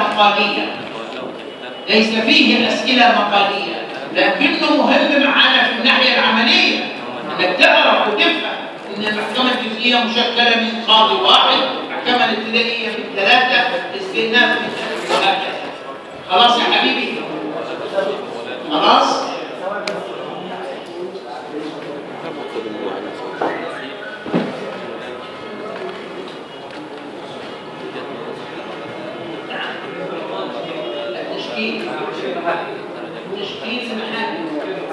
مقاليه، لكنه مهم معانا في الناحيه العمليه، انك تعرف وتفهم ان المحكمه الجزئيه مشكله من قاضي واحد، المحكمه الابتدائيه من 3، الاستئناف من 3، وهكذا. خلاص يا حبيبي؟ خلاص؟ تشكيل المحاكم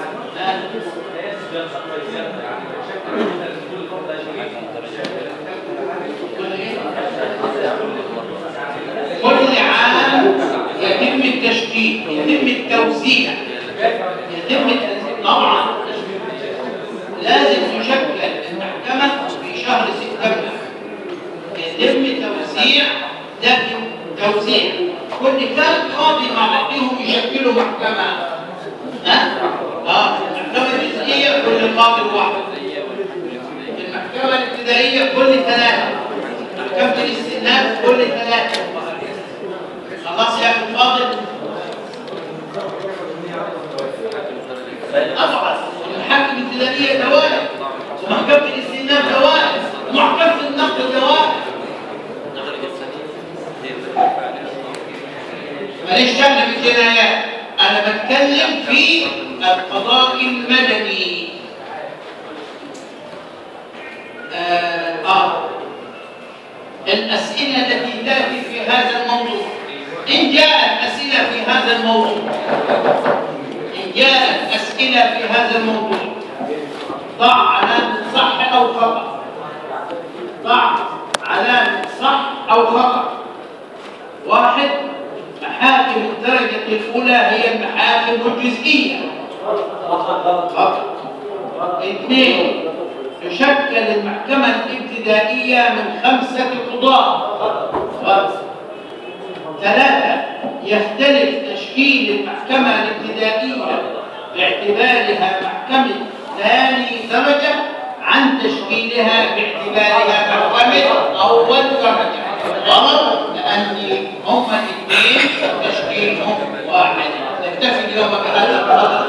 كل عام يتم التشكيل، يتم التوزيع، طبعا لازم تشكل المحكمة في شهر سبتمبر، يتم توزيع كل كام قاضي مع بعضهم يشكلوا محكمة. المحكمة الجزئية كل قاضي واحد، المحكمة الابتدائية كل 3، محكمة الاستئناف كل 3. خلاص يا أخي الفاضل؟ طبعا المحاكم الابتدائية دوائر، ومحكمة الاستئناف دوائر، ومحكمة النقد دوائر. ماليش شغل بالجنايات، انا بتكلم في القضاء المدني. الاسئله التي تاتي في هذا الموضوع، ان جاءت اسئله في هذا الموضوع، ضع علامه صح او خطا، الأولى هي المحاكم الجزئية فقط. 2 تشكل المحكمة الابتدائية من 5 قضاة فقط. 3 يختلف تشكيل المحكمة الابتدائية باعتبارها محكمة ثاني درجة عن تشكيلها باعتبارها محكمة أول درجة. غلط، لأن هما الاثنين تشكيلهم واحد. نكتفي اليوم بهذا القدر.